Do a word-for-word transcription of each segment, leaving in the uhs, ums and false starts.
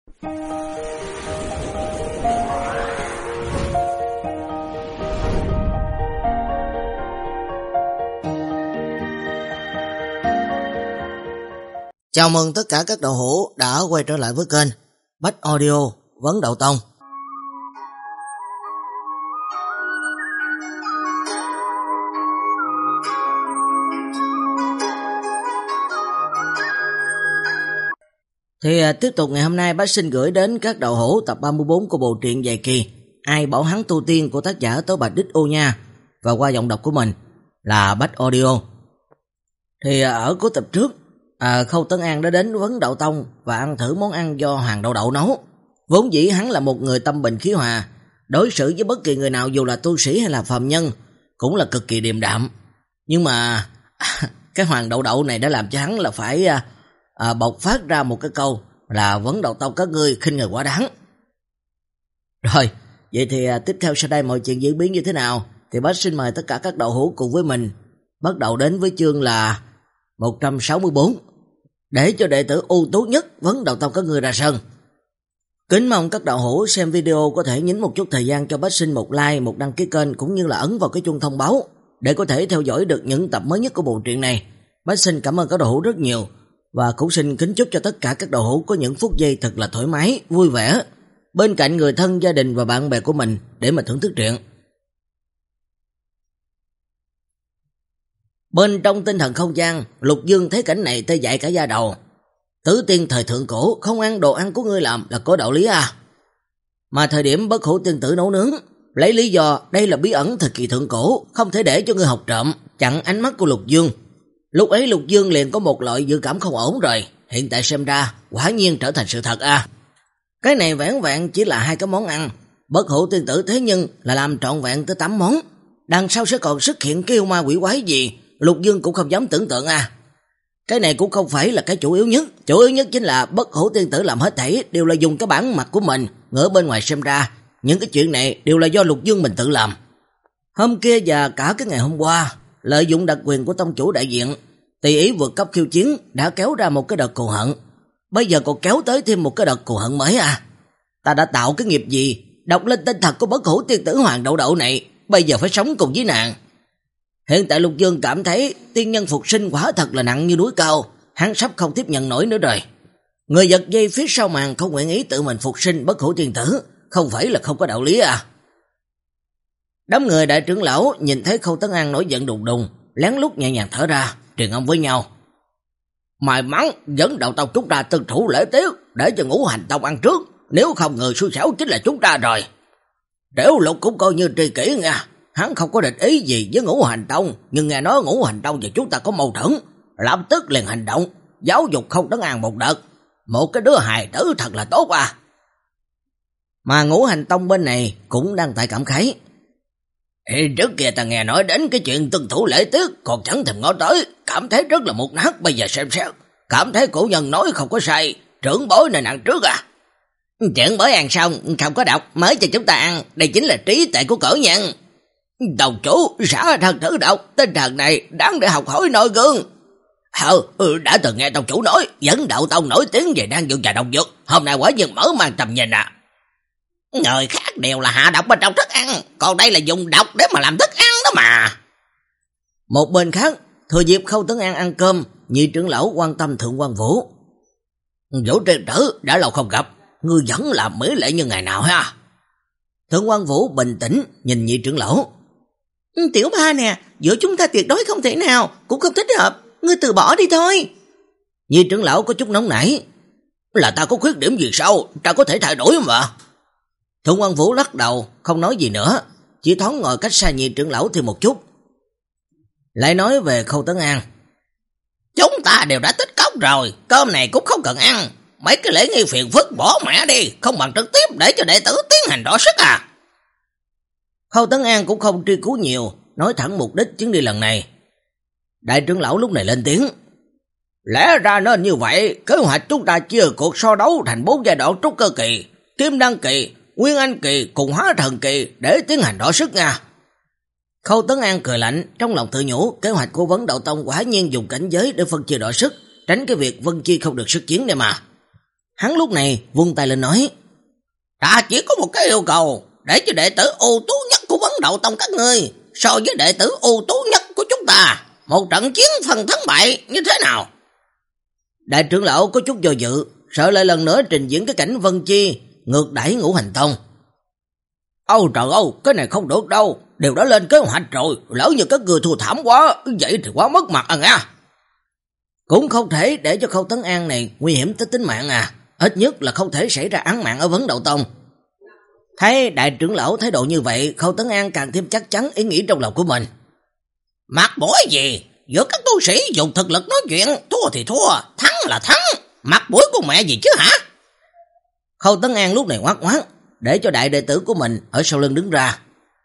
Chào mừng tất cả các đạo hữu đã quay trở lại với kênh Bách Audio Vấn Đạo Tông. Thì à, tiếp tục ngày hôm nay Bách xin gửi đến các đạo hữu tập ba mươi bốn của bộ truyện dài kỳ Ai Bảo Hắn Tu Tiên của tác giả Tố Bạch Đích Ô Nha, và qua giọng đọc của mình là Bách Audio. Thì à, ở cuối tập trước, À, Khâu Tấn An đã đến Vấn Đạo Tông và ăn thử món ăn do Hoàng Đậu Đậu nấu. Vốn dĩ hắn là một người tâm bình khí hòa, đối xử với bất kỳ người nào dù là tu sĩ hay là phàm nhân cũng là cực kỳ điềm đạm. Nhưng mà à, cái Hoàng Đậu Đậu này đã làm cho hắn là phải à, à, bộc phát ra một cái câu là Vấn Đạo Tông các ngươi khinh người quá đáng. Rồi, vậy thì à, tiếp theo sau đây mọi chuyện diễn biến như thế nào thì bác xin mời tất cả các đạo hữu cùng với mình bắt đầu đến với chương là một trăm sáu mươi bốn. Để cho đệ tử ưu tú nhất Vấn Đạo Tông các ngươi ra sân. Kính mong các đạo hữu xem video có thể nhấn một chút thời gian cho bác sinh một like, một đăng ký kênh cũng như là ấn vào cái chuông thông báo để có thể theo dõi được những tập mới nhất của bộ truyện này. Bác xin cảm ơn các đạo hữu rất nhiều và cũng xin kính chúc cho tất cả các đạo hữu có những phút giây thật là thoải mái, vui vẻ bên cạnh người thân, gia đình và bạn bè của mình để mà thưởng thức truyện. Bên trong tinh thần không gian, Lục Dương thấy cảnh này tê dại cả da đầu. Tử tiên thời thượng cổ không ăn đồ ăn của ngươi làm là có đạo lý à? Mà thời điểm Bất Hủ tiên tử nấu nướng, lấy lý do đây là bí ẩn thời kỳ thượng cổ, không thể để cho ngươi học trộm, chặn ánh mắt của Lục Dương. Lúc ấy Lục Dương liền có một loại dự cảm không ổn rồi, hiện tại xem ra quả nhiên trở thành sự thật à. Cái này vẻn vẹn chỉ là hai cái món ăn, Bất Hủ tiên tử thế nhưng là làm trọn vẹn tới tám món. Đằng sau sẽ còn xuất hiện cái yêu ma quỷ quái gì, Lục Dương cũng không dám tưởng tượng à. Cái này cũng không phải là cái chủ yếu nhất, chủ yếu nhất chính là Bất Hủ tiên tử làm hết thảy đều là dùng cái bản mặt của mình, ngỡ bên ngoài xem ra những cái chuyện này đều là do Lục Dương mình tự làm. Hôm kia và cả cái ngày hôm qua, lợi dụng đặc quyền của tông chủ đại diện, tùy ý vượt cấp khiêu chiến đã kéo ra một cái đợt cù hận. Bây giờ còn kéo tới thêm một cái đợt cù hận mới à. Ta đã tạo cái nghiệp gì, đọc lên tên thật của Bất Hủ tiên tử Hoàng Đậu Đậu này, bây giờ phải sống cùng với nàng. Hiện tại Lục Dương cảm thấy tiên nhân phục sinh quả thật là nặng như núi cao, hắn sắp không tiếp nhận nổi nữa rồi. Người giật dây phía sau màn không nguyện ý tự mình phục sinh Bất Hủ tiên tử, không phải là không có đạo lý à. Đám người đại trưởng lão nhìn thấy Khâu Tấn An nổi giận đùng đùng, lén lút nhẹ nhàng thở ra, truyền âm với nhau. May mắn Vấn Đạo Tông chúng ta tuân thủ lễ tiết, để cho Ngũ Hành Tông ăn trước, nếu không người xui xẻo chính là chúng ta rồi. Tiểu Lục cũng coi như tri kỷ nha. Hắn không có địch ý gì với Ngũ Hành Tông, nhưng nghe nói Ngũ Hành Tông và chúng ta có mâu thuẫn, lập tức liền hành động, giáo dục Không Tấn An một đợt. Một cái đứa hài tử thật là tốt à. Mà Ngũ Hành Tông bên này cũng đang tại cảm khái. Ê, trước kia ta nghe nói đến cái chuyện tuân thủ lễ tiết, còn chẳng thèm ngó tới, cảm thấy rất là một nát. Bây giờ xem xét, cảm thấy cổ nhân nói không có sai, trưởng bối nên ăn trước à. Trưởng bối ăn xong, không có độc, mới cho chúng ta ăn, đây chính là trí tuệ của cỡ nhân. Tông chủ, xả thần thử độc, tinh thần này đáng để học hỏi noi gương. Ờ, ừ, đã từng nghe tông chủ nói, Vấn Đạo Tông nổi tiếng về đan dược và độc dược, hôm nay quả nhiên mở mang tầm nhìn à. Người khác đều là hạ độc bên trong thức ăn, còn đây là dùng độc để mà làm thức ăn đó mà. Một bên khác, thừa dịp Khâu Tấn An ăn cơm, nhị trưởng lão quan tâm Thượng Quan Vũ. Vũ tiên tử, đã lâu không gặp, ngươi vẫn làm mỹ lệ như ngày nào ha. Thượng Quan Vũ bình tĩnh nhìn nhị trưởng lão. Tiểu ba nè, giữa chúng ta tuyệt đối không thể nào, cũng không thích hợp, ngươi từ bỏ đi thôi. Nhị trưởng lão có chút nóng nảy. Là ta có khuyết điểm gì sao, ta có thể thay đổi mà. Thượng Quan Vũ lắc đầu, không nói gì nữa, chỉ thoáng ngồi cách xa nhị trưởng lão thêm một chút. Lại nói về Khâu Tấn An. Chúng ta đều đã tích cốc rồi, cơm này cũng không cần ăn, mấy cái lễ nghi phiền phức bỏ mẹ đi, không bằng trực tiếp để cho đệ tử tiến hành đọ sức à. Khâu Tấn An cũng không truy cứu nhiều, nói thẳng mục đích chuyến đi lần này. Đại trưởng lão lúc này lên tiếng. Lẽ ra nên như vậy, kế hoạch chúng ta chia cuộc so đấu thành bốn giai đoạn trúc cơ kỳ, kim đăng kỳ, nguyên anh kỳ cùng hóa thần kỳ để tiến hành đọ sức nha. Khâu Tấn An cười lạnh, trong lòng tự nhủ, kế hoạch của Vấn Đạo Tông quả nhiên dùng cảnh giới để phân chia đọ sức, tránh cái việc Vân Chi không được sức chiến này mà. Hắn lúc này vung tay lên nói: "Ta chỉ có một cái yêu cầu, để cho đệ tử ưu tú nhất của Vấn Đậu Tông các ngươi so với đệ tử ưu tú nhất của chúng ta, một trận chiến phần thắng bại như thế nào?" Đại trưởng lão có chút do dự, sợ lại lần nữa trình diễn cái cảnh Vân Chi ngược đãi Ngũ Hành Tông. "Ôi trời ơi, cái này không được đâu, đều đã lên kế hoạch rồi, lỡ như các người thua thảm quá, vậy thì quá mất mặt à nha." Cũng không thể để cho Khâu Tấn An này nguy hiểm tới tính mạng à, ít nhất là không thể xảy ra án mạng ở Vấn Đậu Tông. Thấy đại trưởng lão thái độ như vậy, Khâu Tấn An càng thêm chắc chắn ý nghĩ trong lòng của mình. Mặt mũi gì, giữa các tu sĩ dùng thực lực nói chuyện, thua thì thua, thắng là thắng, mặt mũi của mẹ gì chứ hả? Khâu Tấn An lúc này ngoắc ngoắc, để cho đại đệ tử của mình ở sau lưng đứng ra.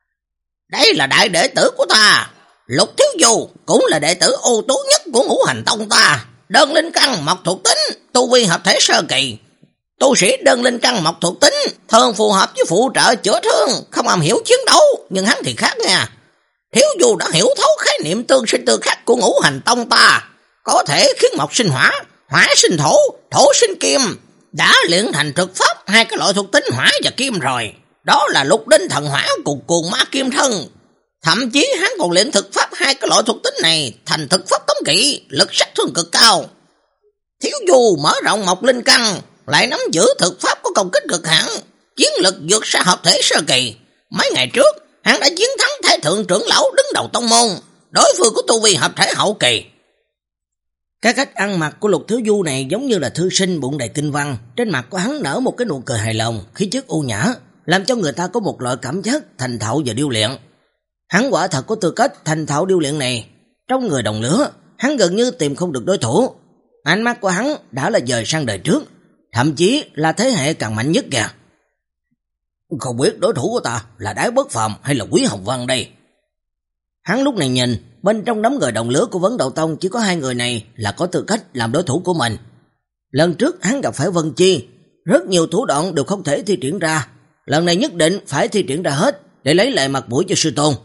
Đây là đại đệ tử của ta, Lục Thiếu Du cũng là đệ tử ưu tú nhất của Ngũ Hành Tông ta, đơn linh căn mộc thuộc tính, tu vi hợp thể sơ kỳ. Tu sĩ đơn linh căn mộc thuộc tính thường phù hợp với phụ trợ chữa thương, không am hiểu chiến đấu, nhưng hắn thì khác nha. Thiếu Du đã hiểu thấu khái niệm tương sinh tương khắc của Ngũ Hành Tông ta, có thể khiến mộc sinh hỏa, hỏa sinh thổ, thổ sinh kim, đã luyện thành thực pháp hai cái loại thuộc tính hỏa và kim rồi. Đó là Lục Đinh Thần Hỏa cùng cuồng ma kim thân. Thậm chí hắn còn luyện thực pháp hai cái loại thuộc tính này thành thực pháp tống kỵ, lực sát thương cực cao. Thiếu Du mở rộng mộc linh căn, lại nắm giữ thực pháp có công kích cực hạn, chiến lực vượt xa hợp thể sơ kỳ. Mấy ngày trước, hắn đã chiến thắng Thái Thượng trưởng lão đứng đầu tông môn, đối phương của tu vi hợp thể hậu kỳ. Cái cách ăn mặc của Lục Thiếu Du này giống như là thư sinh bụng đầy kinh văn, trên mặt của hắn nở một cái nụ cười hài lòng, khí chất ưu nhã, làm cho người ta có một loại cảm giác thành thạo và điêu luyện. Hắn quả thật có tư cách thành thạo điêu luyện này, trong người đồng lứa, hắn gần như tìm không được đối thủ. Ánh mắt của hắn đã là dời sang đời trước, thậm chí là thế hệ càng mạnh nhất kìa. Không biết đối thủ của ta là Đái Bất Phàm hay là Quý Hồng Văn đây. Hắn lúc này nhìn, bên trong đám người đồng lứa của Vấn Đậu Tông chỉ có hai người này là có tư cách làm đối thủ của mình. Lần trước hắn gặp phải Vân Chi, rất nhiều thủ đoạn đều không thể thi triển ra, lần này nhất định phải thi triển ra hết để lấy lại mặt mũi cho sư tôn.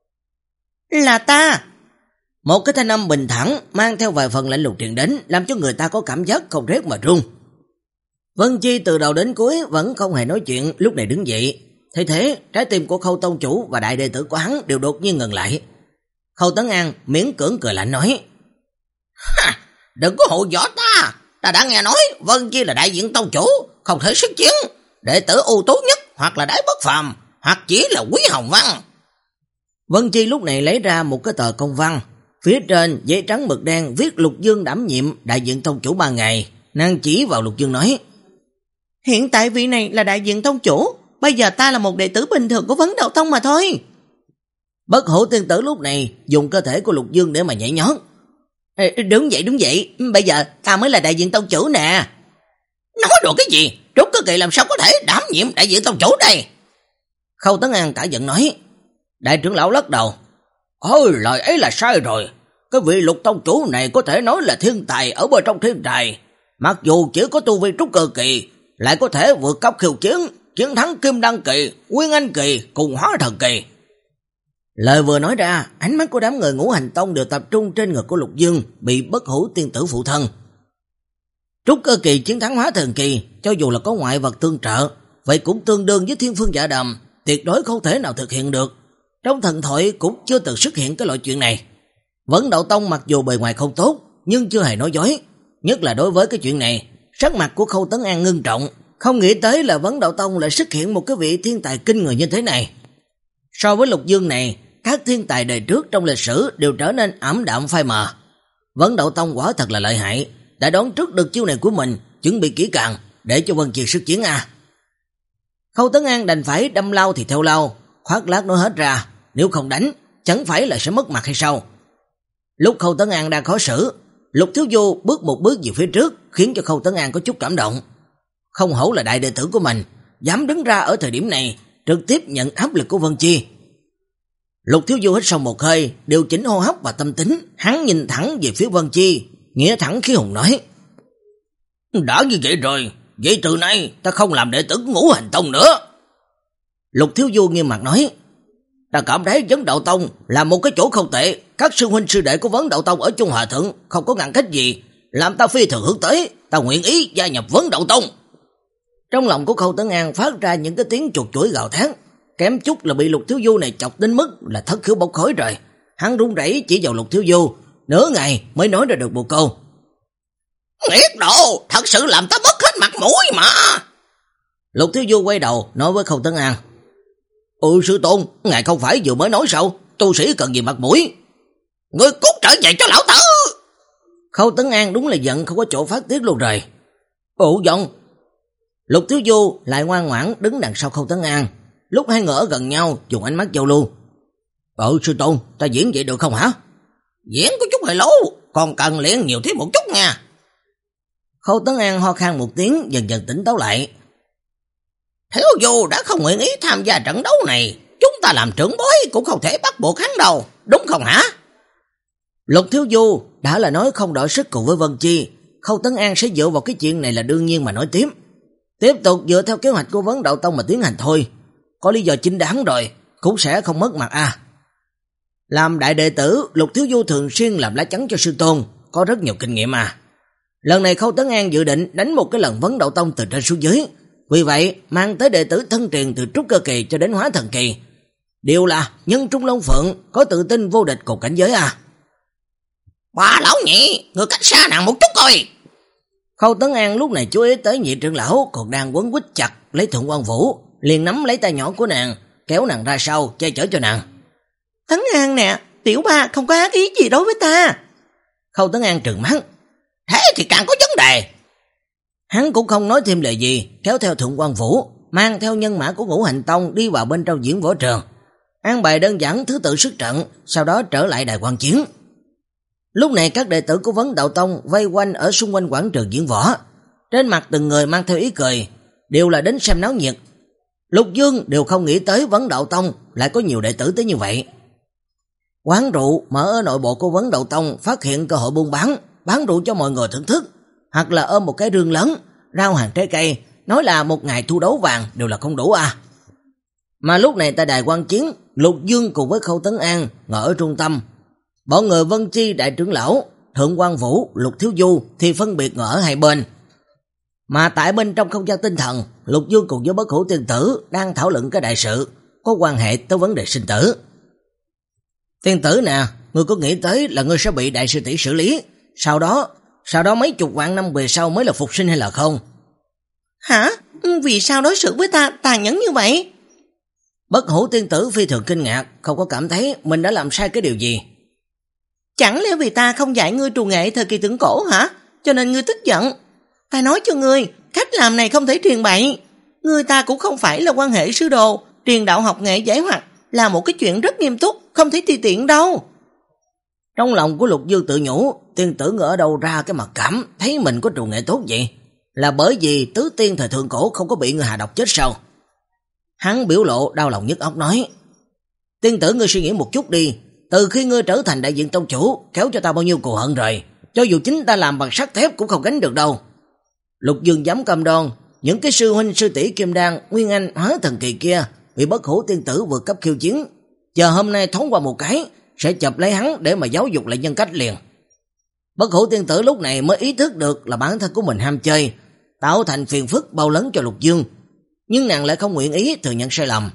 Là ta! Một cái thanh âm bình thản mang theo vài phần lạnh lùng truyền đến, làm cho người ta có cảm giác không rét mà run. Vân Chi từ đầu đến cuối vẫn không hề nói chuyện, lúc này đứng dậy. Thế thế, trái tim của Khâu Tông chủ và đại đệ tử của hắn đều đột nhiên ngừng lại. Khâu Tấn An miễn cưỡng cười lạnh nói: Ha, đừng có hù dọa ta, ta đã nghe nói Vân Chi là đại diện tông chủ, không thể sức chiến, đệ tử ưu tú nhất hoặc là Đái Bất Phàm, hoặc chỉ là Quý Hồng Văn. Vân Chi lúc này lấy ra một cái tờ công văn, phía trên giấy trắng mực đen viết Lục Dương đảm nhiệm đại diện tông chủ ba ngày. Nàng chỉ vào Lục Dương nói: Hiện tại vị này là đại diện tông chủ, bây giờ ta là một đệ tử bình thường của Vấn Đậu Tông mà thôi. Bất Hủ tiên tử lúc này dùng cơ thể của Lục Dương để mà nhảy nhót. Ê, đúng vậy đúng vậy, bây giờ ta mới là đại diện tông chủ nè. Nói đùa cái gì, Trúc Cơ Kỳ làm sao có thể đảm nhiệm đại diện tông chủ đây? Khâu Tấn An cả giận nói. Đại trưởng lão lắc đầu: Ôi, lời ấy là sai rồi. Cái vị Lục tông chủ này có thể nói là thiên tài ở bên trong thiên tài, mặc dù chỉ có tu vi Trúc Cơ Kỳ, lại có thể vượt cấp khiêu chiến, chiến thắng Kim Đăng Kỳ, Nguyên Anh Kỳ cùng Hóa Thần Kỳ. Lời vừa nói ra, ánh mắt của đám người Ngũ Hành Tông đều tập trung trên người của Lục Dương bị Bất Hủ tiên tử phụ thân. Trúc Cơ Kỳ chiến thắng Hóa Thần Kỳ, cho dù là có ngoại vật tương trợ, vậy cũng tương đương với Thiên Phương Dạ Đàm, tuyệt đối không thể nào thực hiện được. Trong thần thoại cũng chưa từng xuất hiện cái loại chuyện này. Vấn Đậu Tông mặc dù bề ngoài không tốt, nhưng chưa hề nói dối, nhất là đối với cái chuyện này. Sắc mặt của Khâu Tấn An ngưng trọng, không nghĩ tới là Vấn Đậu Tông lại xuất hiện một cái vị thiên tài kinh người như thế này. So với Lục Dương này, các thiên tài đời trước trong lịch sử đều trở nên ảm đạm phai mờ. Vấn Đậu Tông quả thật là lợi hại, đã đoán trước được chiêu này của mình, chuẩn bị kỹ càng để cho Vân Chi sức chiến à. Khâu Tấn An đành phải đâm lao thì theo lao, khoác lác nói hết ra, nếu không đánh chẳng phải là sẽ mất mặt hay sao? Lúc Khâu Tấn An đang khó xử, Lục Thiếu Du bước một bước về phía trước, khiến cho Khâu Tấn An có chút cảm động. Không hổ là đại đệ tử của mình, dám đứng ra ở thời điểm này, trực tiếp nhận áp lực của Vân Chi. Lục Thiếu Du hít sâu một hơi, điều chỉnh hô hấp và tâm tính, hắn nhìn thẳng về phía Vân Chi, nghĩa thẳng khí hùng nói: Đã như vậy rồi, vậy từ nay ta không làm đệ tử của Ngũ Hành Tông nữa. Lục Thiếu Du nghiêm mặt nói: Ta cảm thấy Vấn Đậu Tông là một cái chỗ không tệ, các sư huynh sư đệ của Vấn Đậu Tông ở Trung Hòa Thượng không có ngăn cách gì, làm ta phi thường hướng tới, ta nguyện ý gia nhập Vấn Đậu Tông. Trong lòng của Khâu Tấn An phát ra những cái tiếng chuột chuỗi gào thét, kém chút là bị Lục Thiếu Du này chọc đến mức là thất khiếu bốc khói rồi. Hắn run rẩy chỉ vào Lục Thiếu Du, nửa ngày mới nói ra được một câu. Nghiệt đồ, thật sự làm ta mất hết mặt mũi mà. Lục Thiếu Du quay đầu nói với Khâu Tấn An. Ừ sư tôn, ngài không phải vừa mới nói sao, tu sĩ cần gì mặt mũi. Ngươi cút trở về cho lão tử. Khâu Tấn An đúng là giận không có chỗ phát tiết luôn rồi. Ồ giọng. Lục Thiếu Du lại ngoan ngoãn đứng đằng sau Khâu Tấn An. Lúc hai người ở gần nhau dùng ánh mắt giao lưu. Ừ sư tôn, ta diễn vậy được không hả? Diễn có chút hơi lâu, còn cần luyện nhiều thêm một chút nha. Khâu Tấn An ho khan một tiếng, dần dần tỉnh táo lại. Thiếu Du đã không nguyện ý tham gia trận đấu này, chúng ta làm trưởng bối cũng không thể bắt buộc hắn đâu, đúng không hả? Lục Thiếu Du đã là nói không đổi sức cùng với Vân Chi, Khâu Tấn An sẽ dựa vào cái chuyện này là đương nhiên mà nói tiếp. Tiếp tục dựa theo kế hoạch của Vấn Đạo Tông mà tiến hành thôi, có lý do chính đáng rồi, cũng sẽ không mất mặt à. Làm đại đệ tử, Lục Thiếu Du thường xuyên làm lá chắn cho sư tôn, có rất nhiều kinh nghiệm à. Lần này Khâu Tấn An dự định đánh một cái lần Vấn Đạo Tông từ trên xuống dưới, vì vậy mang tới đệ tử thân truyền từ trúc cơ kỳ cho đến hóa thần kỳ. Điều là nhân trung long phượng, có tự tin vô địch cùng cảnh giới à. Bà lão nhị, người cách xa nàng một chút coi. Khâu Tấn An lúc này chú ý tới nhị trưởng lão còn đang quấn quýt chặt lấy Thượng Quan Vũ, liền nắm lấy tay nhỏ của nàng, kéo nàng ra sau, che chở cho nàng. Tấn An nè, tiểu ba không có ác ý gì đối với ta. Khâu Tấn An trừng mắt. Thế thì càng có vấn đề. Hắn cũng không nói thêm lời gì, kéo theo Thượng Quan Vũ, mang theo nhân mã của Ngũ Hành Tông đi vào bên trong diễn võ trường. An bài đơn giản thứ tự sức trận, sau đó trở lại đài quan chiến. Lúc này các đệ tử của Vấn Đạo Tông vây quanh ở xung quanh quảng trường diễn võ, trên mặt từng người mang theo ý cười, đều là đến xem náo nhiệt. Lục Dương đều không nghĩ tới Vấn Đạo Tông lại có nhiều đệ tử tới như vậy. Quán rượu mở ở nội bộ của Vấn Đạo Tông phát hiện cơ hội buôn bán, bán rượu cho mọi người thưởng thức, hoặc là ôm một cái rương lớn, rau hàng trái cây, nói là một ngày thu đấu vàng đều là không đủ à. Mà lúc này tại đài quan chiến, Lục Dương cùng với Khâu Tấn An ngồi ở trung tâm. Bọn người Vân Chi đại trưởng lão, Thượng Quan Vũ, Lục Thiếu Du thì phân biệt ngồi ở hai bên. Mà tại bên trong không gian tinh thần, Lục Dương cùng với Bất Hủ Tiên Tử đang thảo luận cái đại sự có quan hệ tới vấn đề sinh tử. Tiên tử nè, ngươi có nghĩ tới là ngươi sẽ bị đại sư tỷ xử lý, sau đó sau đó mấy chục vạn năm về sau mới là phục sinh hay là không? Hả? Vì sao đối xử với ta tàn nhẫn như vậy? Bất Hủ Tiên Tử phi thường kinh ngạc, không có cảm thấy mình đã làm sai cái điều gì. Chẳng lẽ vì ta không dạy ngươi trù nghệ thời kỳ thượng cổ hả? Cho nên ngươi tức giận. Ta nói cho ngươi, cách làm này không thể truyền bậy. Ngươi ta cũng không phải là quan hệ sư đồ, truyền đạo học nghệ giải hoặc là một cái chuyện rất nghiêm túc, không thể tùy tiện đâu. Trong lòng của Lục Dương tự nhủ, tiên tử ngỡ ở đâu ra cái mặc cảm, thấy mình có trù nghệ tốt vậy? Là bởi vì tứ tiên thời thượng cổ không có bị người hạ độc chết sao? Hắn biểu lộ đau lòng nhức óc nói, tiên tử ngươi suy nghĩ một chút đi, từ khi ngươi trở thành đại diện tông chủ, kéo cho ta bao nhiêu cù hận rồi, cho dù chính ta làm bằng sắt thép cũng không gánh được đâu. Lục Dương dám cam đoan, những cái sư huynh sư tỷ Kim Đan, Nguyên Anh, Hóa Thần Kỳ kia bị Bất Hủ Tiên Tử vượt cấp khiêu chiến, chờ hôm nay thoáng qua một cái sẽ chụp lấy hắn để mà giáo dục lại nhân cách liền. Bất Hủ Tiên Tử lúc này mới ý thức được là bản thân của mình ham chơi, tạo thành phiền phức bao lớn cho Lục Dương, nhưng nàng lại không nguyện ý thừa nhận sai lầm.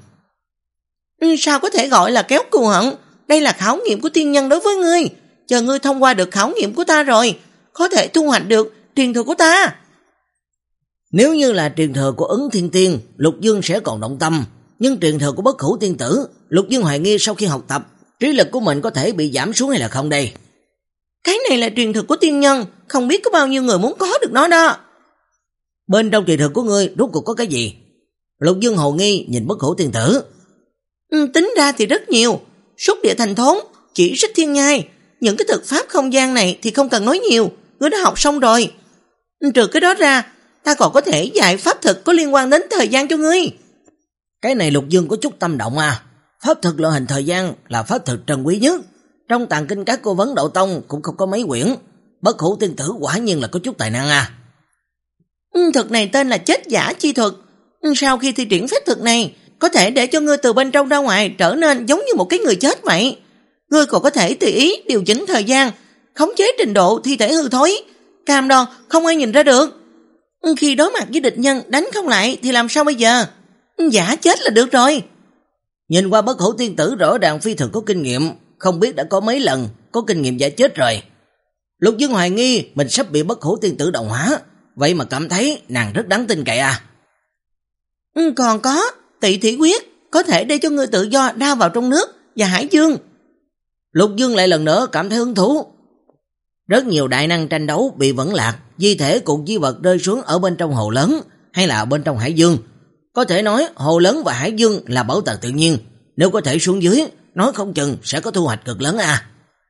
Sao có thể gọi là kéo cù hận? Đây là khảo nghiệm của tiên nhân đối với ngươi, chờ ngươi thông qua được khảo nghiệm của ta rồi, có thể thu hoạch được truyền thừa của ta. Nếu như là truyền thừa của Ứng Thiên Tiên, Lục Dương sẽ còn động tâm, nhưng truyền thừa của Bất Hủ Tiên Tử, Lục Dương hoài nghi sau khi học tập, trí lực của mình có thể bị giảm xuống hay là không đây. Cái này là truyền thừa của tiên nhân, không biết có bao nhiêu người muốn có được nó đó. Bên trong truyền thừa của ngươi rốt cuộc có cái gì? Lục Dương hồ nghi nhìn Bất Hủ Tiên Tử. Ừ, tính ra thì rất nhiều, xúc địa thành thốn, chỉ xích thiên nhai, những cái thực pháp không gian này thì không cần nói nhiều, ngươi đã học xong rồi. Trừ cái đó ra, ta còn có thể dạy pháp thực có liên quan đến thời gian cho ngươi. Cái này Lục Dương có chút tâm động à. Pháp thực loại hình thời gian là pháp thực trân quý nhất, trong tàng kinh các cô Vấn Đạo Tông cũng không có mấy quyển. Bất Hủ Tiên Tử quả nhiên là có chút tài năng à. Thực này tên là chết giả chi thuật. Sau khi thi triển phép thuật này, có thể để cho ngươi từ bên trong ra ngoài trở nên giống như một cái người chết vậy. Ngươi còn có thể tùy ý điều chỉnh thời gian, khống chế trình độ thi thể hư thối, cam đoan không ai nhìn ra được. Khi đối mặt với địch nhân đánh không lại thì làm sao bây giờ? Giả chết là được rồi. Nhìn qua Bất Hủ tiên tử rõ ràng phi thường có kinh nghiệm, không biết đã có mấy lần có kinh nghiệm giả chết rồi. Lục Dương hoài nghi mình sắp bị Bất Hủ tiên tử đồng hóa, vậy mà cảm thấy nàng rất đáng tin cậy à. Còn có Tị Thủy quyết, có thể để cho ngươi tự do đao vào trong nước và hải dương. Lục Dương lại lần nữa cảm thấy hứng thú. Rất nhiều đại năng tranh đấu bị vẫn lạc, di thể cùng di vật rơi xuống ở bên trong hồ lớn hay là bên trong hải dương. Có thể nói hồ lớn và hải dương là bảo tàng tự nhiên, nếu có thể xuống dưới, nói không chừng sẽ có thu hoạch cực lớn à.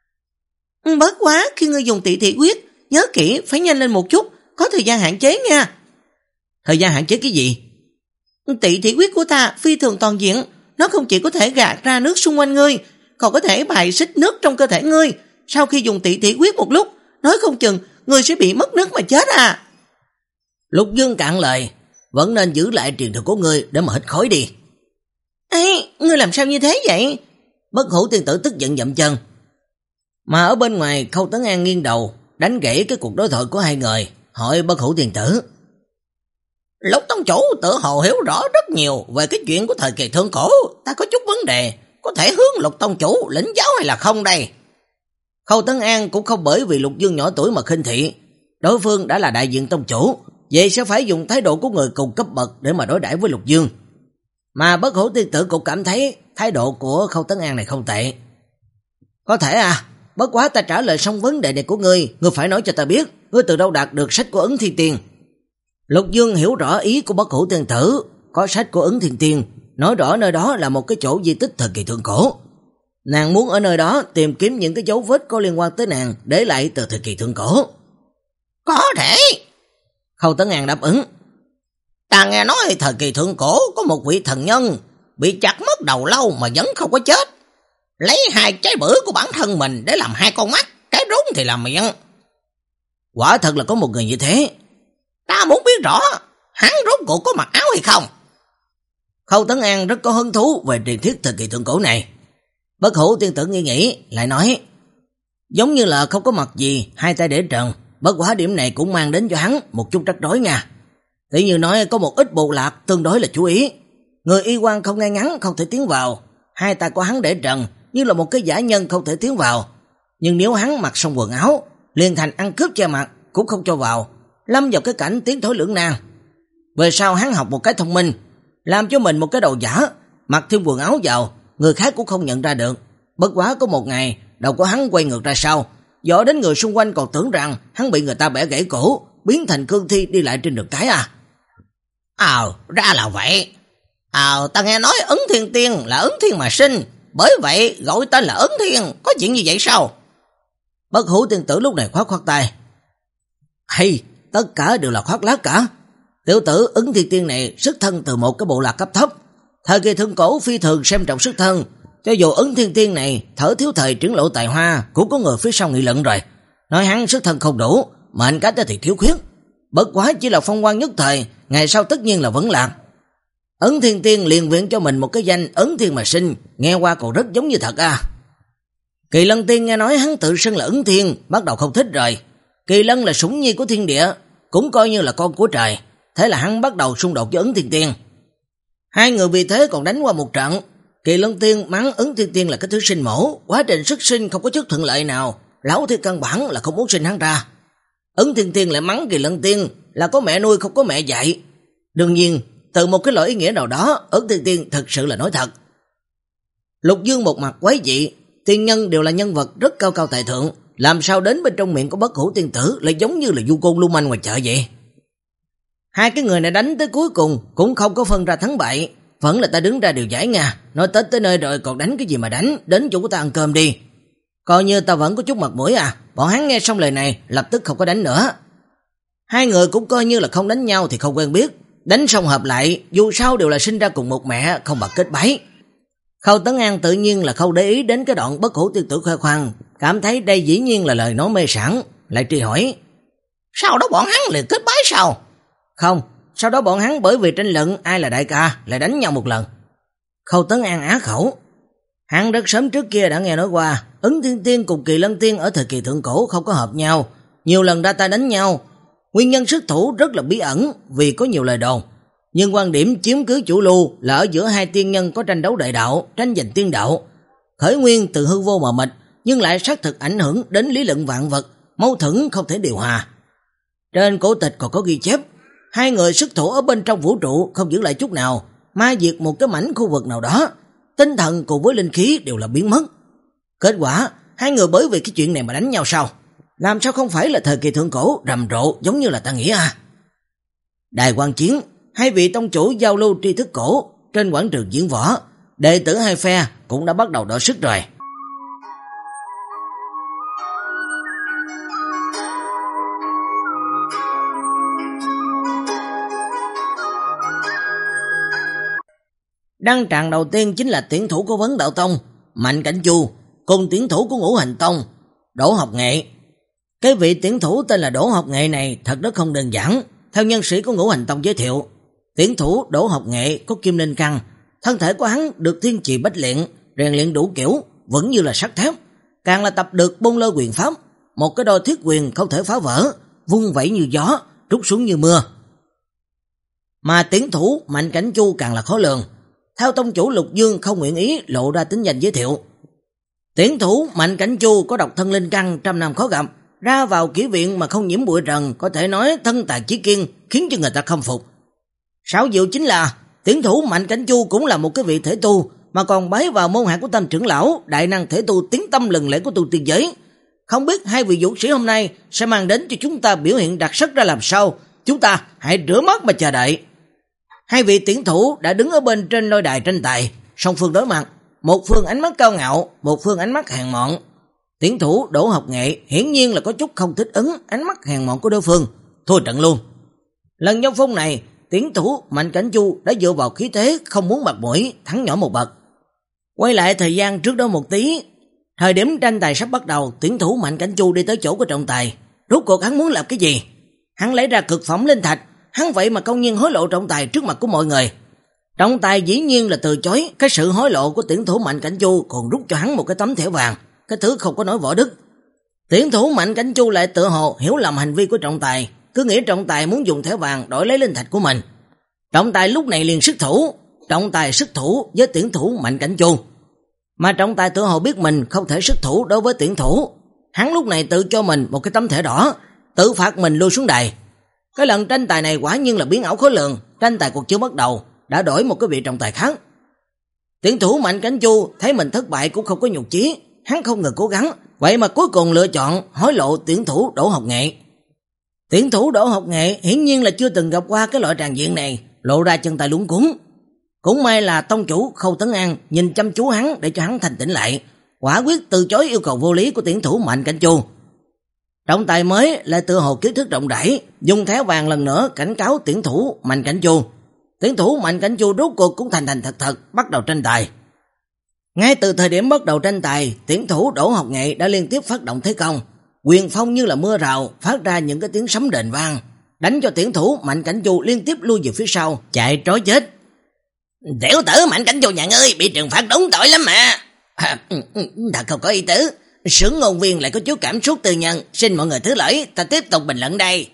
Bớt quá, khi ngươi dùng Tị Thủy quyết, nhớ kỹ phải nhanh lên một chút, có thời gian hạn chế nha. Thời gian hạn chế cái gì? Tị Thủy quyết của ta phi thường toàn diện, nó không chỉ có thể gạt ra nước xung quanh ngươi, còn có thể bài xích nước trong cơ thể ngươi. Sau khi dùng Tị Thủy quyết một lúc, nói không chừng ngươi sẽ bị mất nước mà chết à. Lục Dương cạn lời, vẫn nên giữ lại truyền thừa của ngươi để mà hít khói đi. Ê, ngươi làm sao như thế vậy? Bất Hủ tiên tử tức giận dậm chân. Mà ở bên ngoài, Khâu Tấn An nghiêng đầu, đánh gãy cái cuộc đối thoại của hai người, hỏi Bất Hủ tiên tử. Lục tông chủ tự hồ hiểu rõ rất nhiều về cái chuyện của thời kỳ thượng cổ, ta có chút vấn đề, có thể hướng Lục tông chủ lĩnh giáo hay là không đây? Khâu Tấn An cũng không bởi vì Lục Dương nhỏ tuổi mà khinh thị, đối phương đã là đại diện tông chủ, vậy sẽ phải dùng thái độ của người cùng cấp bậc để mà đối đãi với Lục Dương. Mà Bất Hủ tiên tử cũng cảm thấy thái độ của Khâu Tấn An này không tệ. Có thể à, bất quá ta trả lời xong vấn đề này của ngươi, ngươi phải nói cho ta biết, ngươi từ đâu đạt được sách của Ấn Thiên Tiên. Lục Dương hiểu rõ ý của Bất Hủ tiên tử, có sách của Ấn Thiên Tiên, nói rõ nơi đó là một cái chỗ di tích thời kỳ thượng cổ. Nàng muốn ở nơi đó tìm kiếm những cái dấu vết có liên quan tới nàng để lại từ thời kỳ thượng cổ. Có thể. Khâu Tấn An đáp ứng. Ta nghe nói thời kỳ thượng cổ có một vị thần nhân bị chặt mất đầu lâu mà vẫn không có chết, lấy hai trái bưởi của bản thân mình để làm hai con mắt, cái rốn thì làm miệng. Quả thật là có một người như thế. Ta muốn biết rõ hắn rốt cuộc có mặc áo hay không. Khâu Tấn An rất có hứng thú về truyền thuyết thời kỳ thượng cổ này. Bất Hủ tiên tử nghĩ nghĩ lại nói, giống như là không có mặc gì, hai tay để trần, bất quá điểm này cũng mang đến cho hắn một chút rắc rối nha. Tỷ như nói có một ít bộ lạc tương đối là chú ý, người y quan không ngay ngắn không thể tiến vào, hai tay của hắn để trần như là một cái giả nhân không thể tiến vào, nhưng nếu hắn mặc xong quần áo liền thành ăn cướp che mặt cũng không cho vào, lâm vào cái cảnh tiến thối lưỡng nan. Về sau hắn học một cái thông minh, làm cho mình một cái đầu giả, mặc thêm quần áo vào, người khác cũng không nhận ra được. Bất quá có một ngày, đầu của hắn quay ngược ra sau, dọa đến người xung quanh còn tưởng rằng hắn bị người ta bẻ gãy cổ, biến thành cương thi đi lại trên đường cái à. À, ra là vậy. À, ta nghe nói Ấn Thiên Tiên là Ấn Thiên mà sinh, bởi vậy gọi tên là Ấn Thiên, có chuyện như vậy sao? Bất Hủ tiên tử lúc này khoát khoát tay. Hay, tất cả đều là khoác lác cả. Tiểu tử Ấn Thiên Tiên này xuất thân từ một cái bộ lạc cấp thấp, thời kỳ thượng cổ phi thường xem trọng xuất thân, cho dù Ấn Thiên Tiên này thở thiếu thời triển lộ tài hoa, cũng có người phía sau nghị luận rồi, nói hắn xuất thân không đủ, mệnh cách thì thiếu khuyết. Bất quá chỉ là phong quan nhất thời, ngày sau tất nhiên là vẫn lạc. Ấn Thiên Tiên liền viện cho mình một cái danh Ấn Thiên mà sinh, nghe qua còn rất giống như thật à. Kỳ Lân Tiên nghe nói hắn tự xưng là Ấn Thiên, bắt đầu không thích rồi. Kỳ Lân là sủng nhi của thiên địa, cũng coi như là con của trời, thế là hắn bắt đầu xung đột với Ấn Thiên Tiên. Hai người vì thế còn đánh qua một trận. Kỳ Lân Tiên mắng Ấn Thiên Tiên là cái thứ sinh mổ, quá trình xuất sinh không có chút thuận lợi nào, lão thì căn bản là không muốn sinh hắn ra. Ấn Thiên Tiên lại mắng Kỳ Lân Tiên là có mẹ nuôi không có mẹ dạy. Đương nhiên, từ một cái loại ý nghĩa nào đó, Ấn Thiên Tiên thực sự là nói thật. Lục Dương một mặt quái dị, tiên nhân đều là nhân vật rất cao cao tại thượng, làm sao đến bên trong miệng của Bất Hủ tiên tử lại giống như là du côn lưu manh ngoài chợ vậy. Hai cái người này đánh tới cuối cùng cũng không có phân ra thắng bại, vẫn là ta đứng ra điều giải nha, nói Tết tới nơi rồi còn đánh cái gì mà đánh, đến chỗ của ta ăn cơm đi. Coi như ta vẫn có chút mặt mũi à. Bọn hắn nghe xong lời này lập tức không có đánh nữa. Hai người cũng coi như là không đánh nhau thì không quen biết, đánh xong hợp lại, dù sao đều là sinh ra cùng một mẹ, không bạc kết bái. Khâu Tấn An tự nhiên là không để ý đến cái đoạn Bất Hủ tiên tử khoe khoang, cảm thấy đây dĩ nhiên là lời nói mê sảng, lại truy hỏi: sau đó bọn hắn liền kết bái sao? Không, sau đó bọn hắn bởi vì tranh luận ai là đại ca lại đánh nhau một lần. Khâu Tấn An á khẩu. Hắn rất sớm trước kia đã nghe nói qua Ấn Thiên Tiên cùng Kỳ Lân Tiên ở thời kỳ thượng cổ không có hợp nhau, nhiều lần ra tay đánh nhau. Nguyên nhân xuất thủ rất là bí ẩn vì có nhiều lời đồn, nhưng quan điểm chiếm cứ chủ lưu là ở giữa hai tiên nhân có tranh đấu đại đạo, tranh giành tiên đạo. Khởi nguyên từ hư vô mờ mịt, nhưng lại xác thực ảnh hưởng đến lý luận vạn vật, mâu thuẫn không thể điều hòa. Trên cổ tịch còn có ghi chép, hai người xuất thủ ở bên trong vũ trụ không giữ lại chút nào, ma diệt một cái mảnh khu vực nào đó, tinh thần cùng với linh khí đều là biến mất. Kết quả, hai người bởi vì cái chuyện này mà đánh nhau sao? Làm sao không phải là thời kỳ thượng cổ rầm rộ giống như là ta nghĩ à? Đài quan chiến, hai vị tông chủ giao lưu tri thức cổ trên quảng trường diễn võ, đệ tử hai phe cũng đã bắt đầu đọ sức rồi. Đăng tràng đầu tiên chính là tuyển thủ của Vấn Đạo Tông, Mạnh Cảnh Chu, cùng tuyển thủ của Ngũ Hành Tông, Đỗ Học Nghệ. Cái vị tuyển thủ tên là Đỗ Học Nghệ này thật rất không đơn giản. Theo nhân sĩ của Ngũ Hành Tông giới thiệu, tuyển thủ Đỗ Học Nghệ có kim linh căn, thân thể của hắn được thiên trì bách luyện, rèn luyện đủ kiểu, vẫn như là sắt thép, càng là tập được Bôn Lôi quyền pháp, một cái đôi thiết quyền không thể phá vỡ, vung vẩy như gió, trút xuống như mưa. Mà tuyển thủ Mạnh Cảnh Chu càng là khó lường. Theo tông chủ Lục Dương không nguyện ý lộ ra tính danh giới thiệu. Tuyển thủ Mạnh Cảnh Chu có độc thân linh căn trăm năm khó gặp, ra vào kỹ viện mà không nhiễm bụi trần, có thể nói thân tài chí kiên, khiến cho người ta khâm phục. Xảo diệu chính là tuyển thủ Mạnh Cảnh Chu cũng là một cái vị thể tu, mà còn bái vào môn hạ của Tam trưởng lão, đại năng thể tu tiếng tâm lừng lẫy của tu tiên giới. Không biết hai vị vũ sĩ hôm nay sẽ mang đến cho chúng ta biểu hiện đặc sắc ra làm sao, chúng ta hãy rửa mắt mà chờ đợi. Hai vị tuyển thủ đã đứng ở bên trên lôi đài tranh tài, song phương đối mặt, một phương ánh mắt cao ngạo, một phương ánh mắt hèn mọn. Tuyển thủ Đỗ Học Nghệ hiển nhiên là có chút không thích ứng ánh mắt hèn mọn của đối phương, thua trận luôn. Lần giao phong này, tuyển thủ Mạnh Cảnh Chu đã dựa vào khí thế không muốn bạc mũi, thắng nhỏ một bậc. Quay lại thời gian trước đó một tí, thời điểm tranh tài sắp bắt đầu, tuyển thủ Mạnh Cảnh Chu đi tới chỗ của trọng tài. Rốt cuộc hắn muốn làm cái gì? Hắn lấy ra cực phẩm linh thạch, hắn vậy mà công nhiên hối lộ trọng tài trước mặt của mọi người. Trọng tài dĩ nhiên là từ chối cái sự hối lộ của tuyển thủ Mạnh Cảnh Chu, còn rút cho hắn một cái tấm thẻ vàng, cái thứ không có nói võ đức. Tuyển thủ Mạnh Cảnh Chu lại tự hồ hiểu lầm hành vi của trọng tài, cứ nghĩ trọng tài muốn dùng thẻ vàng đổi lấy linh thạch của mình. Trọng tài lúc này liền xuất thủ, trọng tài xuất thủ với tuyển thủ Mạnh Cảnh Chu. Mà trọng tài tự hồ biết mình không thể xuất thủ đối với tuyển thủ, hắn lúc này tự cho mình một cái tấm thẻ đỏ, tự phạt mình lui xuống đài. Cái lần tranh tài này quả nhiên là biến ảo khó lường, tranh tài cuộc chưa bắt đầu đã đổi một cái vị trọng tài khác. Tuyển thủ Mạnh Cảnh Chu thấy mình thất bại cũng không có nhục chí, hắn không ngừng cố gắng, vậy mà cuối cùng lựa chọn hối lộ tuyển thủ Đỗ Học Nghệ. Tuyển thủ Đỗ Học Nghệ hiển nhiên là chưa từng gặp qua cái loại tràng diện này, lộ ra chân tay luống cuống. Cũng may là tông chủ Khâu Tấn An nhìn chăm chú hắn để cho hắn thành tỉnh lại, quả quyết từ chối yêu cầu vô lý của tuyển thủ Mạnh Cảnh Chu. Trọng tài mới lại tự hồ kiến thức rộng rãi, dùng thẻ vàng lần nữa cảnh cáo tuyển thủ Mạnh Cảnh Chu. Tuyển thủ Mạnh Cảnh Chu rốt cuộc cũng thành thành thật thật bắt đầu tranh tài. Ngay từ thời điểm bắt đầu tranh tài, tuyển thủ Đỗ Học Nghệ đã liên tiếp phát động thế công, quyền phong như là mưa rào, phát ra những cái tiếng sấm đền vang, đánh cho tuyển thủ Mạnh Cảnh Chu liên tiếp lui về phía sau, chạy trối chết. Tiểu tử Mạnh Cảnh Chu nhà ngươi bị trừng phạt đúng tội lắm mà. À, thật không có ý tứ. Sướng ngôn viên lại có chút cảm xúc tư nhân, xin mọi người thứ lỗi, ta tiếp tục bình luận đây.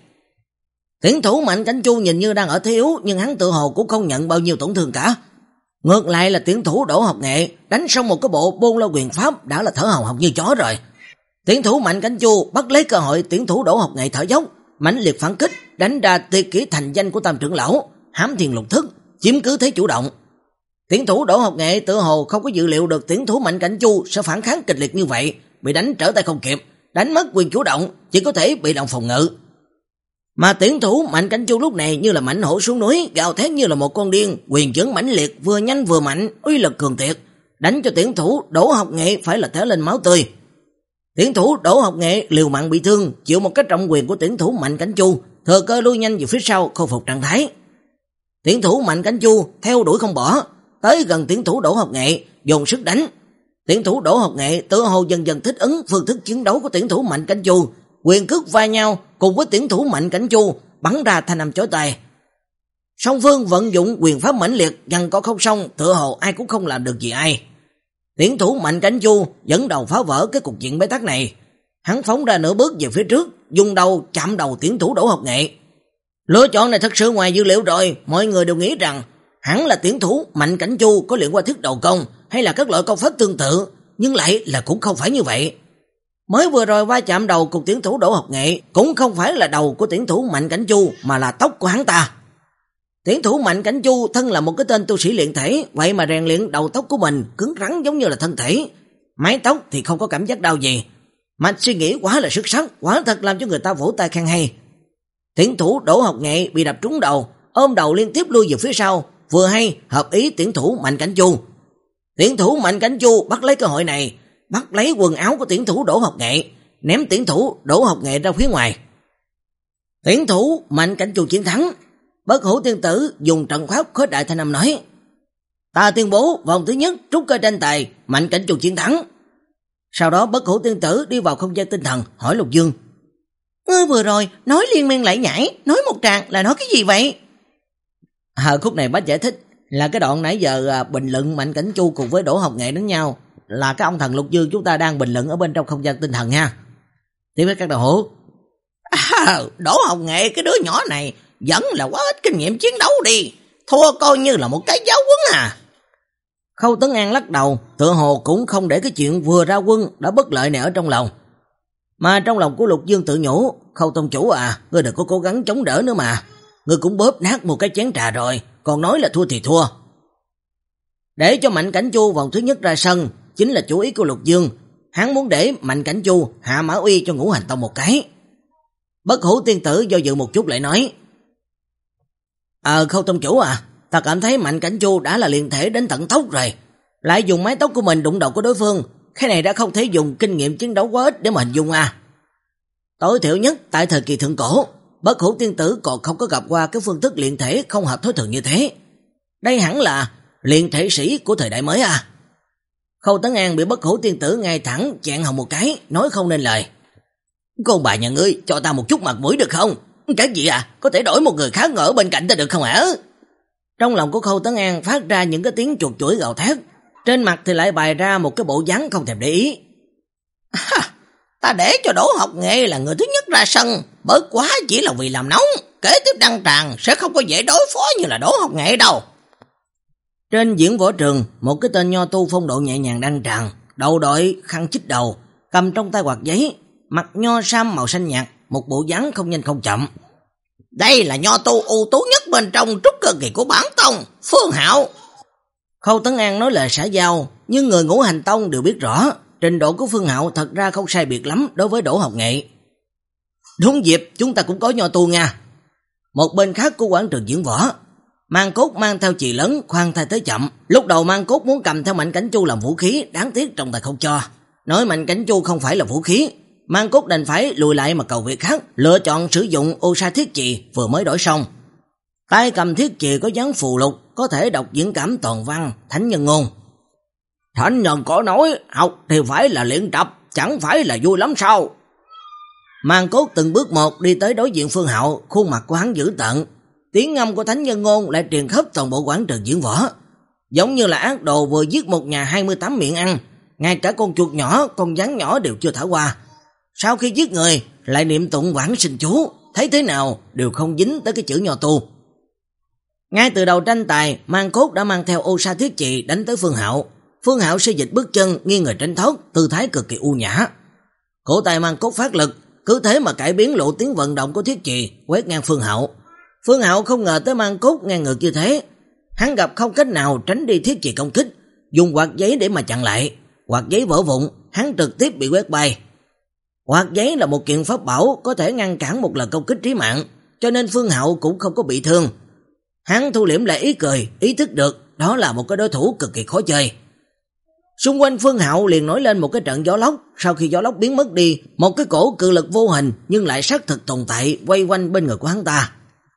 Tuyển thủ Mạnh Cảnh Chu nhìn như đang ở thế yếu, nhưng hắn tự hồ cũng không nhận bao nhiêu tổn thương cả. Ngược lại là tuyển thủ Đỗ Học Nghệ đánh xong một cái bộ Bôn Lôi quyền pháp đã là thở hồng hộc như chó rồi. Tuyển thủ Mạnh Cảnh Chu bắt lấy cơ hội tuyển thủ Đỗ Học Nghệ thở dốc, mãnh liệt phản kích, đánh ra tuyệt kỹ thành danh của Tam trưởng lão, Hám Thiên Lục Thức, chiếm cứ thế chủ động. Tuyển thủ Đỗ Học Nghệ tự hồ không có dự liệu được tuyển thủ Mạnh Cảnh Chu sẽ phản kháng kịch liệt như vậy, bị đánh trở tay không kịp, đánh mất quyền chủ động, chỉ có thể bị động phòng ngự. Mà tuyển thủ Mạnh Cảnh Chu lúc này như là mãnh hổ xuống núi, gào thét như là một con điên, quyền chấn mãnh liệt, vừa nhanh vừa mạnh, uy lực cường tuyệt, đánh cho tuyển thủ Đỗ Học Nghệ phải là té lên máu tươi. Tuyển thủ Đỗ Học Nghệ liều mạng bị thương, chịu một cái trọng quyền của tuyển thủ Mạnh Cảnh Chu, thừa cơ lui nhanh về phía sau khôi phục trạng thái. Tuyển thủ Mạnh Cảnh Chu theo đuổi không bỏ, tới gần tuyển thủ Đỗ Học Nghệ, dồn sức đánh. Tuyển thủ Đỗ Học Nghệ tự hồ dần dần thích ứng phương thức chiến đấu của tuyển thủ Mạnh Cảnh Chu, quyền cước va nhau cùng với tuyển thủ Mạnh Cảnh Chu bắn ra thanh âm chói tai. Song phương vận dụng quyền pháp mãnh liệt, giằng co không xong, tựa hồ ai cũng không làm được gì ai. Tuyển thủ Mạnh Cảnh Chu dẫn đầu phá vỡ cái cục diện bế tắc này, hắn phóng ra nửa bước về phía trước, dùng đầu chạm đầu tuyển thủ Đỗ Học Nghệ. Lựa chọn này thật sự ngoài dữ liệu rồi, mọi người đều nghĩ rằng hẳn là tuyển thủ Mạnh Cảnh Chu có luyện qua thức đầu công hay là các loại công pháp tương tự, nhưng lại là cũng không phải như vậy. Mới vừa rồi va chạm đầu của tuyển thủ Đỗ Học Nghệ cũng không phải là đầu của tuyển thủ Mạnh Cảnh Chu mà là tóc của hắn ta. Tuyển thủ Mạnh Cảnh Chu thân là một cái tên tu sĩ luyện thể, vậy mà rèn luyện đầu tóc của mình cứng rắn giống như là thân thể. Mái tóc thì không có cảm giác đau gì. Mạch suy nghĩ quá là xuất sắc, quả thật làm cho người ta vỗ tay khen hay. Tuyển thủ Đỗ Học Nghệ bị đập trúng đầu, ôm đầu liên tiếp lui về phía sau, vừa hay hợp ý tuyển thủ Mạnh Cảnh Chu. Tuyển thủ Mạnh Cảnh Chu bắt lấy cơ hội này, bắt lấy quần áo của tuyển thủ Đỗ Học Nghệ, ném tuyển thủ Đỗ Học Nghệ ra phía ngoài. Tuyển thủ Mạnh Cảnh Chu chiến thắng. Bất Hủ Tiên Tử dùng trận pháp khuếch đại thanh âm nói: "Ta tuyên bố vòng thứ nhất trúc cơ tranh tài, Mạnh Cảnh Chu chiến thắng." Sau đó Bất Hủ Tiên Tử đi vào không gian tinh thần hỏi Lục Dương: "Ngươi vừa rồi nói liên miên lải nhải, nói một tràng là nói cái gì vậy?" À, khúc này bác giải thích là cái đoạn nãy giờ bình luận Mạnh Cảnh Chu cùng với Đỗ Học Nghệ đánh nhau, là cái ông thần Lục Dương chúng ta đang bình luận ở bên trong không gian tinh thần nha. Tiếp với các đầu hữu. À, Đỗ Học Nghệ cái đứa nhỏ này vẫn là quá ít kinh nghiệm chiến đấu đi, thua coi như là một cái giáo huấn à. Khâu Tấn An lắc đầu, tựa hồ cũng không để cái chuyện vừa ra quân đã bất lợi này ở trong lòng. Mà trong lòng của Lục Dương tự nhủ: Khâu tông chủ à, ngươi đừng có cố gắng chống đỡ nữa mà, ngươi cũng bóp nát một cái chén trà rồi, còn nói là thua thì thua. Để cho Mạnh Cảnh Chu vòng thứ nhất ra sân chính là chủ ý của Lục Dương, hắn muốn để Mạnh Cảnh Chu hạ mã uy cho Ngũ Hành Tông một cái. Bất Hủ Tiên Tử do dự một chút lại nói: Ờ Khâu tông chủ à, ta cảm thấy Mạnh Cảnh Chu đã là liền thể đến tận tóc rồi, lại dùng mái tóc của mình đụng đầu của đối phương, cái này đã không thể dùng kinh nghiệm chiến đấu quá ít để mà hình dung à. Tối thiểu nhất tại thời kỳ thượng cổ, Bất Hủ Tiên Tử còn không có gặp qua cái phương thức luyện thể không hợp thói thường như thế. Đây hẳn là luyện thể sĩ của thời đại mới à. Khâu Tấn An bị Bất Hủ Tiên Tử ngay thẳng chẹn hồng một cái, nói không nên lời. Con bà nhà ngươi cho ta một chút mặt mũi được không? Cái gì à, có thể đổi một người khác ở bên cạnh ta được không hả? Trong lòng của Khâu Tấn An phát ra những cái tiếng chuột chuỗi gào thét, trên mặt thì lại bày ra một cái bộ dáng không thèm để ý. À, ta để cho Đỗ Học Nghệ là người thứ nhất ra sân, bởi quá chỉ là vì làm nóng, kế tiếp đăng tràng sẽ không có dễ đối phó như là Đỗ Học Nghệ đâu. Trên diễn võ trường, một cái tên nho tu phong độ nhẹ nhàng đăng tràng, đầu đội khăn chích đầu, cầm trong tay quạt giấy, mặc nho sam màu xanh nhạt, một bộ dáng không nhanh không chậm. Đây là nho tu ưu tú nhất bên trong trúc cơ kỳ của bản tông, Phương Hạo. Khâu Tấn An nói lời xã giao, nhưng người Ngũ Hành Tông đều biết rõ, trình độ của Phương Hạo thật ra không sai biệt lắm đối với Đỗ Học Nghệ. Đúng dịp, chúng ta cũng có nho tu nha. Một bên khác của quảng trường diễn võ, Mang Cốt mang theo chì lớn khoan thai tới chậm. Lúc đầu Mang Cốt muốn cầm theo Mạnh Cảnh Chu làm vũ khí, đáng tiếc trong tay không cho. Nói Mạnh Cảnh Chu không phải là vũ khí, Mang Cốt đành phải lùi lại mà cầu việc khác, lựa chọn sử dụng ô sa thiết chì vừa mới đổi xong. Tay cầm thiết chì có dáng phù lục, có thể đọc diễn cảm toàn văn, thánh nhân ngôn. Thánh nhân có nói, học thì phải là luyện tập, chẳng phải là vui lắm sao? Mang Cốt từng bước một đi tới đối diện Phương Hạo, khuôn mặt của hắn dữ tợn. Tiếng ngâm của thánh nhân ngôn lại truyền khắp toàn bộ quảng trường diễn võ, giống như là ác đồ vừa giết một nhà hai mươi tám miệng ăn, ngay cả con chuột nhỏ, con rắn nhỏ đều chưa thả qua. Sau khi giết người, lại niệm tụng vãng sinh chú, thấy thế nào đều không dính tới cái chữ nho tu. Ngay từ đầu tranh tài, Mang Cốt đã mang theo ô sa thiết chì đánh tới Phương Hạo. Phương Hạo xây dịch bước chân, nghiêng người tránh thoát, tư thái cực kỳ u nhã. Cổ tay Mang Cốt phát lực, cứ thế mà cải biến lộ tiếng vận động của thiết chì, quét ngang Phương Hạo. Phương Hạo không ngờ tới Mang Cốt ngang ngược như thế, hắn gặp không cách nào tránh đi thiết chì công kích, dùng quạt giấy để mà chặn lại. Quạt giấy vỡ vụn, hắn trực tiếp bị quét bay. Quạt giấy là một kiện pháp bảo có thể ngăn cản một lần công kích trí mạng, cho nên Phương Hạo cũng không có bị thương. Hắn thu liễm lại ý cười, ý thức được đó là một cái đối thủ cực kỳ khó chơi. Xung quanh Phương Hạo liền nổi lên một cái trận gió lốc, sau khi gió lốc biến mất đi, một cái cổ cự lực vô hình nhưng lại xác thực tồn tại quay quanh bên người của hắn ta.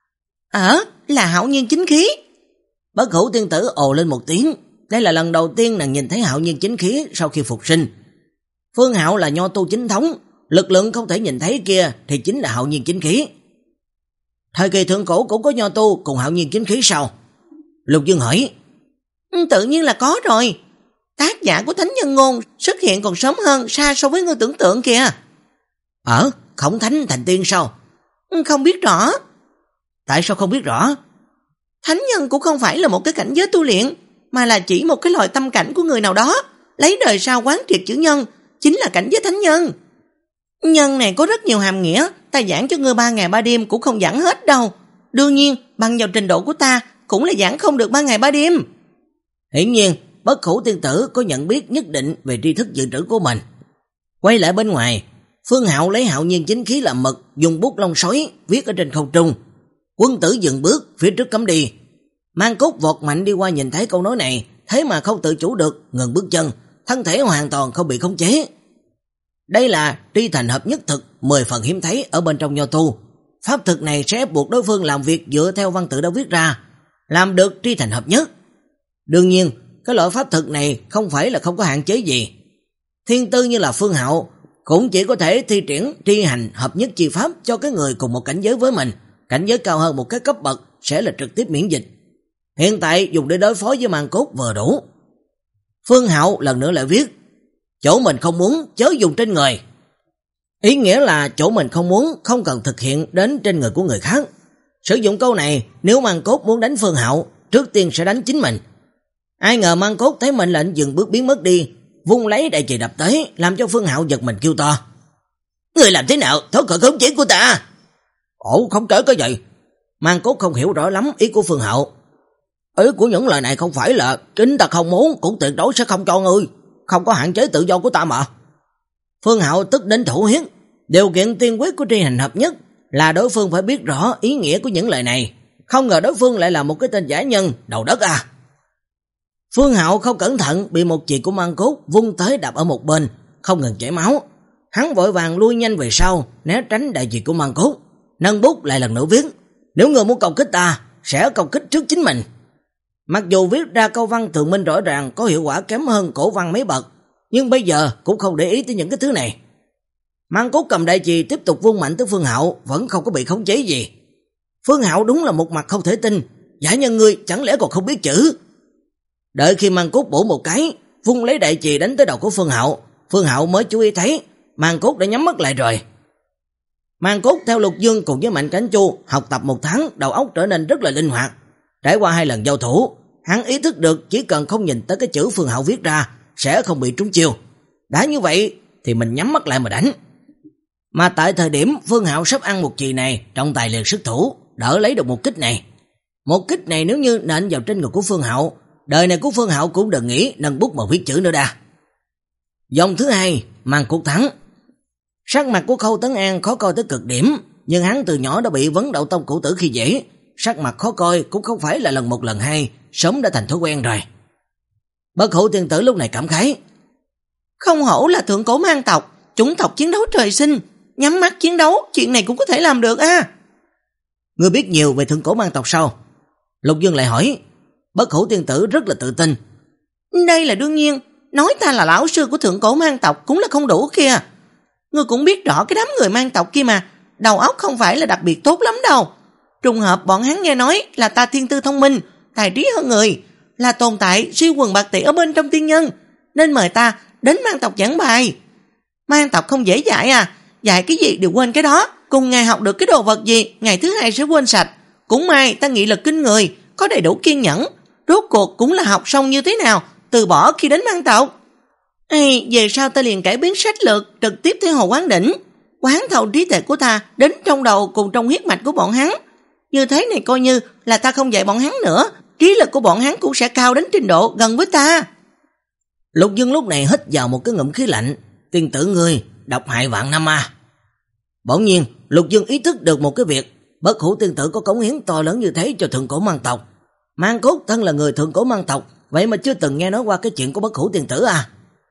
Ờ, là Hạo Nhiên chính khí. Bất Hủ Tiên Tử ồ lên một tiếng, đây là lần đầu tiên nàng nhìn thấy Hạo Nhiên chính khí sau khi phục sinh. Phương Hạo là nho tu chính thống, lực lượng không thể nhìn thấy kia thì chính là Hạo Nhiên chính khí. Thời kỳ thượng cổ cũng có nho tu cùng Hạo Nhiên chính khí sao? Lục Dương hỏi. Tự nhiên là có rồi. Tác giả của thánh nhân ngôn xuất hiện còn sớm hơn xa so với người tưởng tượng kìa. Ờ, khổng thánh thành tiên sao? Không biết rõ. Tại sao không biết rõ? Thánh nhân cũng không phải là một cái cảnh giới tu luyện, mà là chỉ một cái loại tâm cảnh của người nào đó, lấy đời sau quán triệt chữ nhân, chính là cảnh giới thánh nhân. Nhân này có rất nhiều hàm nghĩa, ta giảng cho ngươi ba ngày ba đêm cũng không giảng hết đâu. Đương nhiên, bằng vào trình độ của ta, cũng là giảng không được ba ngày ba đêm. Hiển nhiên, Bất Hủ tiên tử có nhận biết nhất định về tri thức dự trữ của mình. Quay lại bên ngoài, Phương Hạo lấy hạo nhiên chính khí làm mực, dùng bút lông sói viết ở trên không trung. Quân tử dừng bước phía trước cấm đi. Mang Cốt vọt mạnh đi qua nhìn thấy câu nói này, thế mà không tự chủ được, ngừng bước chân, thân thể hoàn toàn không bị khống chế. Đây là tri thành hợp nhất thực, mười phần hiếm thấy ở bên trong nho tu. Pháp thực này sẽ ép buộc đối phương làm việc dựa theo văn tự đã viết ra, làm được tri thành hợp nhất. Đương nhiên, cái loại pháp thực này không phải là không có hạn chế gì. Thiên tư như là Phương Hạo cũng chỉ có thể thi triển tri hành hợp nhất chi pháp cho cái người cùng một cảnh giới với mình, cảnh giới cao hơn một cái cấp bậc sẽ là trực tiếp miễn dịch. Hiện tại dùng để đối phó với Mang Cốt vừa đủ. Phương Hạo lần nữa lại viết, chỗ mình không muốn chớ dùng trên người. Ý nghĩa là chỗ mình không muốn không cần thực hiện đến trên người của người khác. Sử dụng câu này, nếu Mang Cốt muốn đánh Phương Hạo, trước tiên sẽ đánh chính mình. Ai ngờ Mang Cốt thấy mệnh lệnh dừng bước biến mất đi, vung lấy đại chì đập tới, làm cho Phương Hạo giật mình kêu to. Người làm thế nào thoát khỏi khống chế của ta? Ồ, không trở cái gì? Mang Cốt không hiểu rõ lắm ý của Phương Hạo. Ý của những lời này không phải là chính ta không muốn cũng tuyệt đối sẽ không cho ngươi, không có hạn chế tự do của ta mà. Phương Hạo tức đến thổ huyết. Điều kiện tiên quyết của tri hành hợp nhất là đối phương phải biết rõ ý nghĩa của những lời này. Không ngờ đối phương lại là một cái tên giả nhân, đầu đất à. Phương Hạo không cẩn thận bị một chì của Mang Cốt vung tới đập ở một bên, không ngừng chảy máu. Hắn vội vàng lui nhanh về sau, né tránh đại chì của Mang Cốt, nâng bút lại lần nữa viết, nếu người muốn công kích ta, sẽ công kích trước chính mình. Mặc dù viết ra câu văn tường minh rõ ràng có hiệu quả kém hơn cổ văn mấy bậc, nhưng bây giờ cũng không để ý tới những cái thứ này. Mang Cốt cầm đại chì tiếp tục vung mạnh tới Phương Hạo, vẫn không có bị khống chế gì. Phương Hạo đúng là một mặt không thể tin, giả nhân ngươi chẳng lẽ còn không biết chữ. Đợi khi Mang Cốt bổ một cái, vung lấy đại chì đánh tới đầu của Phương Hạo, Phương Hạo mới chú ý thấy Mang Cốt đã nhắm mắt lại rồi. Mang Cốt theo Lục Dương cùng với Mạnh Cảnh Chu học tập một tháng, đầu óc trở nên rất là linh hoạt. Trải qua hai lần giao thủ, hắn ý thức được chỉ cần không nhìn tới cái chữ Phương Hạo viết ra sẽ không bị trúng chiêu. Đã như vậy thì mình nhắm mắt lại mà đánh. Mà tại thời điểm Phương Hạo sắp ăn một chì này, trọng tài liền xuất thủ, đỡ lấy được một kích này. Một kích này nếu như nện vào trên người của Phương Hạo, đời này của Phương Hạo cũng đừng nghĩ nâng bút mà viết chữ nữa đa. Vòng thứ hai, Mang Cốt thắng. Sắc mặt của Khâu Tấn An khó coi tới cực điểm, nhưng hắn từ nhỏ đã bị vấn đậu tông cửu tử khi dễ, sắc mặt khó coi cũng không phải là lần một lần hai, sớm đã thành thói quen rồi. Bất Hủ tiên tử lúc này cảm khái, không hổ là thượng cổ mang tộc, chủng tộc chiến đấu trời sinh, nhắm mắt chiến đấu, chuyện này cũng có thể làm được a. À? Ngươi biết nhiều về thượng cổ mang tộc sao? Lục Dương lại hỏi. Bất Hủ tiên tử rất là tự tin. Đây là đương nhiên, nói ta là lão sư của thượng cổ mang tộc cũng là không đủ kia. Ngươi cũng biết rõ cái đám người mang tộc kia mà, đầu óc không phải là đặc biệt tốt lắm đâu. Trùng hợp bọn hắn nghe nói là ta thiên tư thông minh, tài trí hơn người, là tồn tại siêu quần bạc tỷ ở bên trong tiên nhân, nên mời ta đến mang tộc giảng bài. Mang tộc không dễ dạy à, dạy cái gì đều quên cái đó, cùng ngài học được cái đồ vật gì, ngày thứ hai sẽ quên sạch. Cũng may ta nghị lực kinh người, có đầy đủ kiên nhẫn, rốt cuộc cũng là học xong như thế nào, từ bỏ khi đến mang tộc. Ê, về sau ta liền cải biến sách lược, trực tiếp theo Hồ Quán Đỉnh, quán thâu trí tuệ của ta đến trong đầu cùng trong huyết mạch của bọn hắn. Như thế này coi như là ta không dạy bọn hắn nữa, trí lực của bọn hắn cũng sẽ cao đến trình độ gần với ta. Lục Dương lúc này hít vào một cái ngụm khí lạnh, tiên tử ngươi độc hại vạn năm à. Bỗng nhiên Lục Dương ý thức được một cái việc, Bất Hủ tiên tử có cống hiến to lớn như thế cho thượng cổ mang tộc. Mang Cốt thân là người thượng cổ mang tộc, vậy mà chưa từng nghe nói qua cái chuyện của Bất Hủ tiên tử à.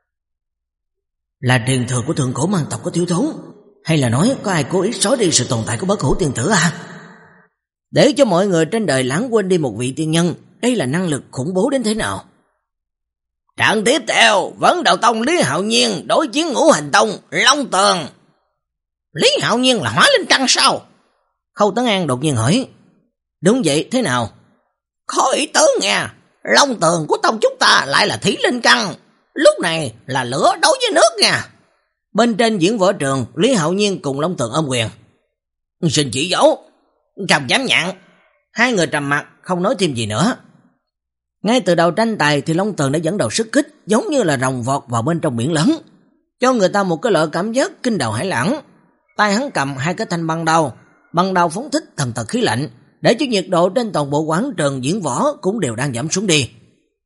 Là truyền thừa của thượng cổ mang tộc có thiếu thốn, hay là nói có ai cố ý xóa đi sự tồn tại của Bất Hủ tiên tử à? Để cho mọi người trên đời lãng quên đi một vị tiên nhân, đây là năng lực khủng bố đến thế nào. Trận tiếp theo, Vấn Đạo Tông Lý Hạo Nhiên đối chiến Ngũ Hành Tông Long Tường. Lý Hạo Nhiên là hóa linh căn sao? Khâu Tấn An đột nhiên hỏi. Đúng vậy, thế nào? Khó ý tứ nghe, Long Tường của tông chúng ta lại là thí linh căn, lúc này là lửa đối với nước nha. Bên trên diễn võ trường, Lý Hạo Nhiên cùng Long Tường ôm quyền. Xin chỉ dấu. Không dám nhận. Hai người trầm mặt, không nói thêm gì nữa. Ngay từ đầu tranh tài thì Long Tường đã dẫn đầu sức kích, giống như là rồng vọt vào bên trong biển lớn, cho người ta một cái loại cảm giác kinh đầu hải lãng. Tay hắn cầm hai cái thanh băng đao, băng đao phóng thích thần tật khí lạnh, để cho nhiệt độ trên toàn bộ quảng trường diễn võ cũng đều đang giảm xuống đi.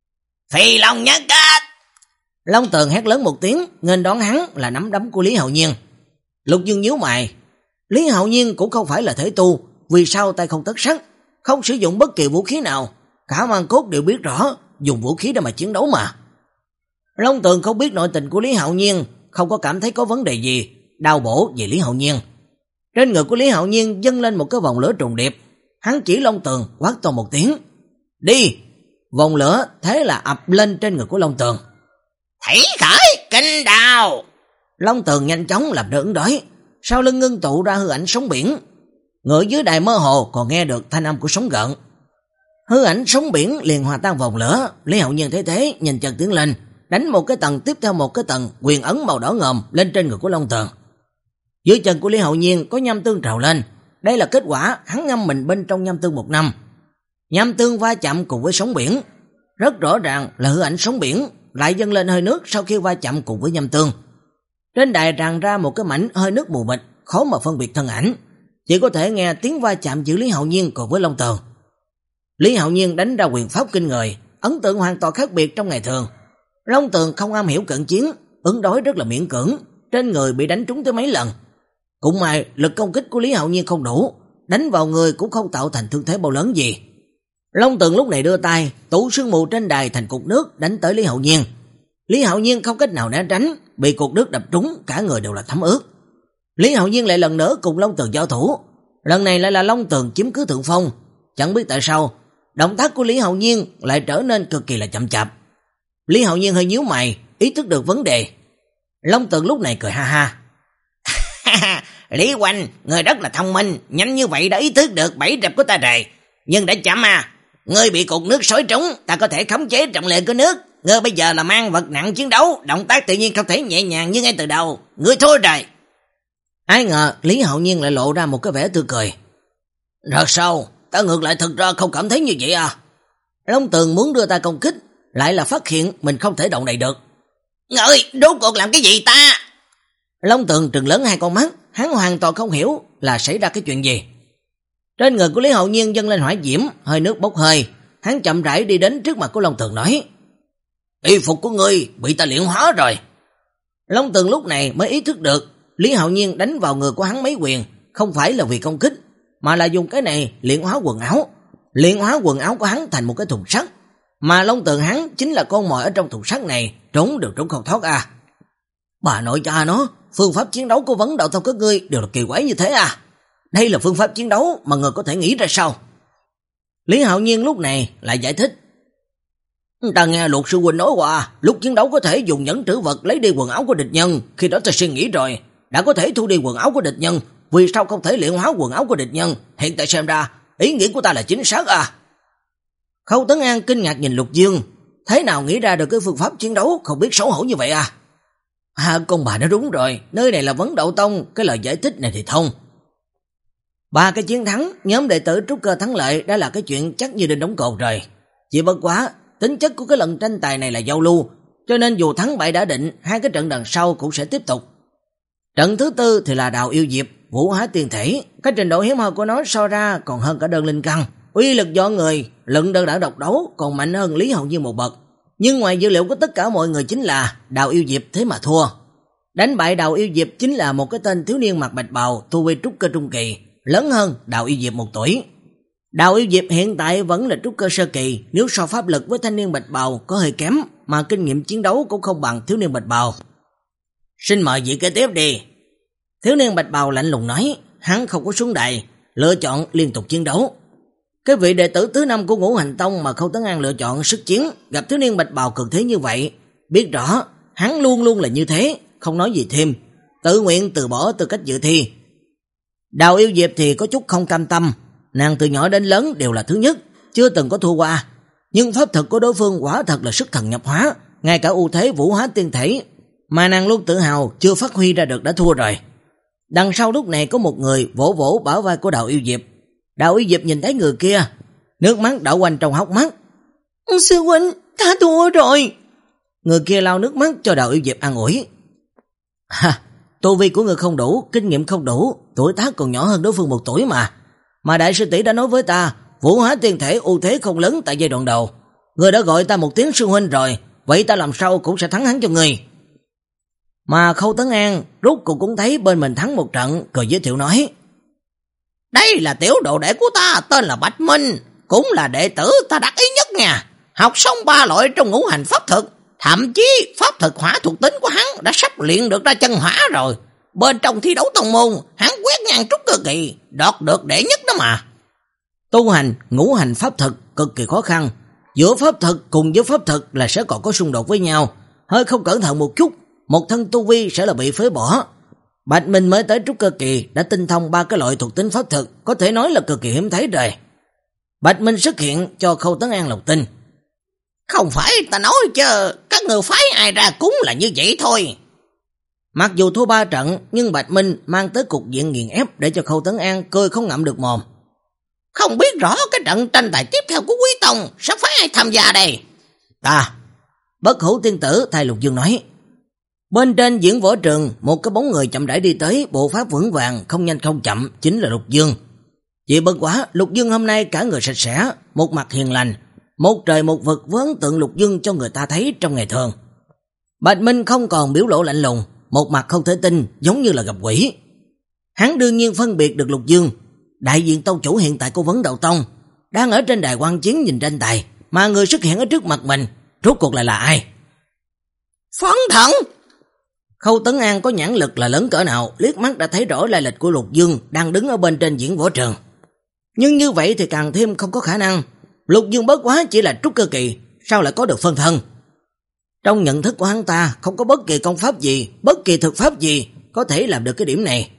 Phi Long nhất kích! Long Tường hét lớn một tiếng, nghênh đón hắn là nắm đấm của Lý Hạo Nhiên. Lục Dương nhíu mày, Lý Hạo Nhiên cũng không phải là thể tu, vì sao tay không tất sắt, không sử dụng bất kỳ vũ khí nào, cả Mang Cốt đều biết rõ dùng vũ khí để mà chiến đấu mà. Long Tường không biết nội tình của Lý Hạo Nhiên, không có cảm thấy có vấn đề gì, đau bổ về Lý Hạo Nhiên. Trên người của Lý Hạo Nhiên dâng lên một cái vòng lửa trùng điệp, hắn chỉ Long Tường quát to một tiếng, đi! Vòng lửa thế là ập lên trên người của Long Tường. Thủy khởi kinh đào! Long Tường nhanh chóng làm đỡ ứng đối, sau lưng ngưng tụ ra hư ảnh sóng biển. Người dưới đài mơ hồ còn nghe được thanh âm của sóng gợn. Hư ảnh sóng biển liền hòa tan vòng lửa. Lý Hạo Nhiên thấy thế nhìn chân tiến lên, đánh một cái tầng tiếp theo một cái tầng quyền ấn màu đỏ ngòm lên trên người của Long Tường. Dưới chân của Lý Hạo Nhiên có nham tương trào lên, đây là kết quả hắn ngâm mình bên trong nham tương một năm. Nham tương va chạm cùng với sóng biển, rất rõ ràng là hư ảnh sóng biển lại dâng lên hơi nước sau khi va chạm cùng với nham tương. Trên đài tràn ra một cái mảnh hơi nước mù mịt, khó mà phân biệt thân ảnh, chỉ có thể nghe tiếng va chạm giữa Lý Hạo Nhiên cùng với Long Tường. Lý Hạo Nhiên đánh ra quyền pháp kinh người, ấn tượng hoàn toàn khác biệt trong ngày thường. Long Tường không am hiểu cận chiến, ứng đối rất là miễn cưỡng, trên người bị đánh trúng tới mấy lần. Cũng may lực công kích của Lý Hạo Nhiên không đủ, đánh vào người cũng không tạo thành thương thế bao lớn gì. Long Tường lúc này đưa tay, tụ sương mù trên đài thành cục nước đánh tới Lý Hạo Nhiên. Lý Hạo Nhiên không cách nào né tránh, bị cục nước đập trúng, cả người đều là thấm ướt. Lý Hạo Nhiên lại lần nữa cùng Long Tường giao thủ, lần này lại là Long Tường chiếm cứ thượng phong. Chẳng biết tại sao, động tác của Lý Hạo Nhiên lại trở nên cực kỳ là chậm chạp. Lý Hạo Nhiên hơi nhíu mày, ý thức được vấn đề. Long Tường lúc này cười ha ha. Lý Huynh, người rất là thông minh, nhanh như vậy đã ý thức được bẫy rập của ta rồi. Nhưng đã chậm à, ngươi bị cục nước xối trúng, ta có thể khống chế trọng lượng của nước. Ngươi bây giờ là mang vật nặng chiến đấu, động tác tự nhiên không thể nhẹ nhàng như ngay từ đầu. Ngươi thua rồi. Ai ngờ Lý Hạo Nhiên lại lộ ra một cái vẻ tươi cười. Rất sâu, ta ngược lại thật ra không cảm thấy như vậy à. Long Tường muốn đưa ta công kích, lại là phát hiện mình không thể động đậy được. Ngươi rốt cuộc làm cái gì ta? Long Tường trừng lớn hai con mắt, hắn hoàn toàn không hiểu là xảy ra cái chuyện gì. Trên người của Lý Hạo Nhiên dâng lên hỏa diễm, hơi nước bốc hơi, hắn chậm rãi đi đến trước mặt của Long Tường nói: Y phục của ngươi bị ta luyện hóa rồi. Long Tường lúc này mới ý thức được Lý Hạo Nhiên đánh vào người của hắn mấy quyền không phải là vì công kích, mà là dùng cái này luyện hóa quần áo. Luyện hóa quần áo của hắn thành một cái thùng sắt, mà Long Tường hắn chính là con mồi ở trong thùng sắt này, trốn được trốn không thoát à. Bà nội cha nó, phương pháp chiến đấu của vấn đạo tông các ngươi đều là kỳ quái như thế à? Đây là phương pháp chiến đấu mà người có thể nghĩ ra sao? Lý Hạo Nhiên lúc này lại giải thích: Ta nghe luật sư huynh nói qua, lúc chiến đấu có thể dùng nhẫn trữ vật lấy đi quần áo của địch nhân, khi đó ta suy nghĩ rồi, đã có thể thu đi quần áo của địch nhân, vì sao không thể luyện hóa quần áo của địch nhân? Hiện tại xem ra, ý nghĩ của ta là chính xác à? Khâu Tấn An kinh ngạc nhìn Lục Dương, thế nào nghĩ ra được cái phương pháp chiến đấu không biết xấu hổ như vậy à? À, con bà nói đúng rồi, nơi này là vấn đạo tông, cái lời giải thích này thì thông. Ba cái chiến thắng, nhóm đệ tử trúc cơ thắng lợi đã là cái chuyện chắc như đinh đóng cột rồi. Chỉ bất quá, tính chất của cái lần tranh tài này là giao lưu, cho nên dù thắng bại đã định, hai cái trận đằng sau cũng sẽ tiếp tục. Trận thứ tư thì là Đào Yêu Diệp, Vũ Hóa Tiên Thể, cái trình độ hiếm hoi của nó so ra còn hơn cả đơn linh căn, uy lực do người, luận đơn đả độc đấu còn mạnh hơn Lý Hạo Nhiên một bậc. Nhưng ngoài dữ liệu của tất cả mọi người chính là Đào Yêu Diệp thế mà thua. Đánh bại Đào Yêu Diệp chính là một cái tên thiếu niên mặc bạch bào, tu vi trúc cơ trung kỳ, lớn hơn Đào Yêu Diệp một tuổi. Đào Yêu Diệp hiện tại vẫn là trúc cơ sơ kỳ, nếu so pháp lực với thanh niên bạch bào có hơi kém, mà kinh nghiệm chiến đấu cũng không bằng thiếu niên bạch bào. Xin mời vị kế tiếp đi. Thiếu niên bạch bào lạnh lùng nói, hắn không có xuống đài, lựa chọn liên tục chiến đấu. Cái vị đệ tử thứ năm của Ngũ Hành Tông mà Khâu Tấn An lựa chọn sức chiến, gặp thiếu niên bạch bào cường thế như vậy, biết rõ hắn luôn luôn là như thế, không nói gì thêm, tự nguyện từ bỏ tư cách dự thi. Đào Yêu Diệp thì có chút không cam tâm, nàng từ nhỏ đến lớn đều là thứ nhất, chưa từng có thua qua, nhưng pháp thuật của đối phương quả thật là sức thần nhập hóa, ngay cả ưu thế Vũ Hóa Tiên Thể mà nàng luôn tự hào chưa phát huy ra được đã thua rồi. Đằng sau lúc này có một người vỗ vỗ bả vai của Đào Yêu Diệp. Đào Yêu Diệp nhìn thấy người kia, nước mắt đảo quanh trong hốc mắt. Sư huynh, ta thua rồi. Người kia lau nước mắt cho Đào Yêu Diệp an ủi. Ha, tu vi của người không đủ, kinh nghiệm không đủ, tuổi tác còn nhỏ hơn đối phương một tuổi mà. Mà đại sư tỷ đã nói với ta, vũ hóa tiên thể ưu thế không lớn tại giai đoạn đầu. Người đã gọi ta một tiếng sư huynh rồi, vậy ta làm sao cũng sẽ thắng hắn cho người. Mà Khâu Tấn An rút cuộc cũng thấy bên mình thắng một trận, cười giới thiệu nói. Đây là tiểu đồ đệ của ta, tên là Bạch Minh, cũng là đệ tử ta đắc ý nhất nha. Học xong ba loại trong ngũ hành pháp thực, thậm chí pháp thực hỏa thuộc tính của hắn đã sắp luyện được ra chân hỏa rồi. Bên trong thi đấu tông môn, hắn quét ngang trúc cơ kỳ, đoạt được đệ nhất đó mà. Tu hành ngũ hành pháp thực cực kỳ khó khăn, giữa pháp thực cùng với pháp thực là sẽ còn có xung đột với nhau, hơi không cẩn thận một chút, một thân tu vi sẽ là bị phế bỏ. Bạch Minh mới tới trúc cơ kỳ đã tinh thông ba cái loại thuộc tính pháp thực, có thể nói là cực kỳ hiếm thấy rồi. Bạch Minh xuất hiện cho Khâu Tấn An lòng tin. Không phải ta nói chứ, các người phái ai ra cũng là như vậy thôi. Mặc dù thua ba trận, nhưng Bạch Minh mang tới cục diện nghiền ép để cho Khâu Tấn An cười không ngậm được mồm. Không biết rõ cái trận tranh tài tiếp theo của Quý Tông sắp phải ai tham gia đây? Ta. Bất Hủ Tiên Tử thay Lục Dương nói. Bên trên diễn võ trường, một cái bóng người chậm rãi đi tới, bộ pháp vững vàng, không nhanh không chậm, chính là Lục Dương. Chỉ bất quá, Lục Dương hôm nay cả người sạch sẽ, một mặt hiền lành, một trời một vực với ấn tượng Lục Dương cho người ta thấy trong ngày thường. Bạch Minh không còn biểu lộ lạnh lùng, một mặt không thể tin, giống như là gặp quỷ. Hắn đương nhiên phân biệt được Lục Dương, đại diện tông chủ hiện tại của Vấn Đạo Tông, đang ở trên đài quan chiến nhìn tranh tài, mà người xuất hiện ở trước mặt mình, rốt cuộc lại là ai? Phấn Thần! Khâu Tấn An có nhãn lực là lớn cỡ nào, liếc mắt đã thấy rõ lai lịch của Lục Dương đang đứng ở bên trên diễn võ trường. Nhưng như vậy thì càng thêm không có khả năng. Lục Dương bất quá chỉ là trúc cơ kỳ, sao lại có được phân thân? Trong nhận thức của hắn ta không có bất kỳ công pháp gì, bất kỳ thực pháp gì có thể làm được cái điểm này.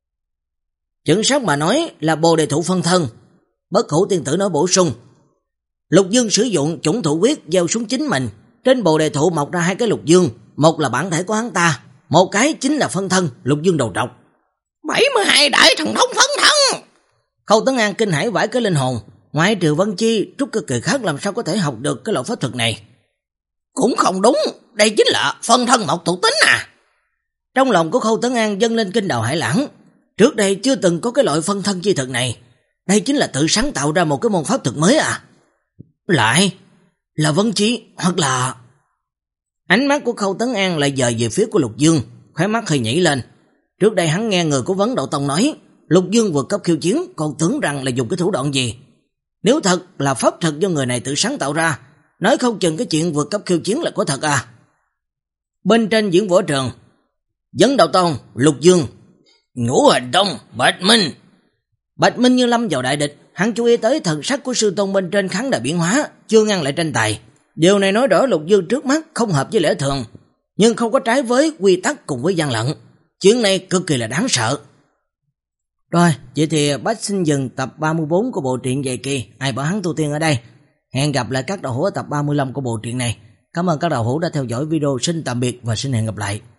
Chuẩn xác mà nói là Bồ Đề Thụ phân thân. Bất Hủ Tiên Tử nói bổ sung. Lục Dương sử dụng chủng thụ quyết gieo xuống chính mình, trên Bồ Đề Thụ mọc ra hai cái Lục Dương, một là bản thể của hắn ta, một cái chính là phân thân Lục Dương đầu trọc. bảy mươi hai đại thần thông phân thân! Khâu Tấn An kinh hãi vãi cái linh hồn, ngoại trừ Vân Chi, trúc cơ kỳ khác làm sao có thể học được cái loại pháp thuật này. Cũng không đúng, đây chính là phân thân mộc thuộc tính à. Trong lòng của Khâu Tấn An dâng lên kinh đào hải lãng, trước đây chưa từng có cái loại phân thân chi thực này, đây chính là tự sáng tạo ra một cái môn pháp thuật mới à. Lại là Vân Chi hoặc là... Ánh mắt của Khâu Tấn An lại dời về phía của Lục Dương, khóe mắt hơi nhảy lên. Trước đây hắn nghe người của Vấn Đạo Tông nói Lục Dương vượt cấp khiêu chiến, còn tưởng rằng là dùng cái thủ đoạn gì. Nếu thật là pháp thuật do người này tự sáng tạo ra, nói không chừng cái chuyện vượt cấp khiêu chiến là có thật à. Bên trên diễn võ trường, Vấn Đạo Tông, Lục Dương, Ngũ Hành Tông, Bạch Minh. Bạch Minh như lâm vào đại địch, hắn chú ý tới thần sắc của sư tôn bên trên kháng đại biến hóa, chưa ngăn lại tranh tài. Điều này nói rõ Lục Dương trước mắt không hợp với lẽ thường, nhưng không có trái với quy tắc cùng với gian lận. Chuyện này cực kỳ là đáng sợ. Rồi, vậy thì Bách xin dừng tập ba mươi bốn của bộ truyện Dày Kỳ, ai bảo hắn tu tiên ở đây. Hẹn gặp lại các đạo hữu ở tập ba mươi lăm của bộ truyện này. Cảm ơn các đạo hữu đã theo dõi video, xin tạm biệt và xin hẹn gặp lại.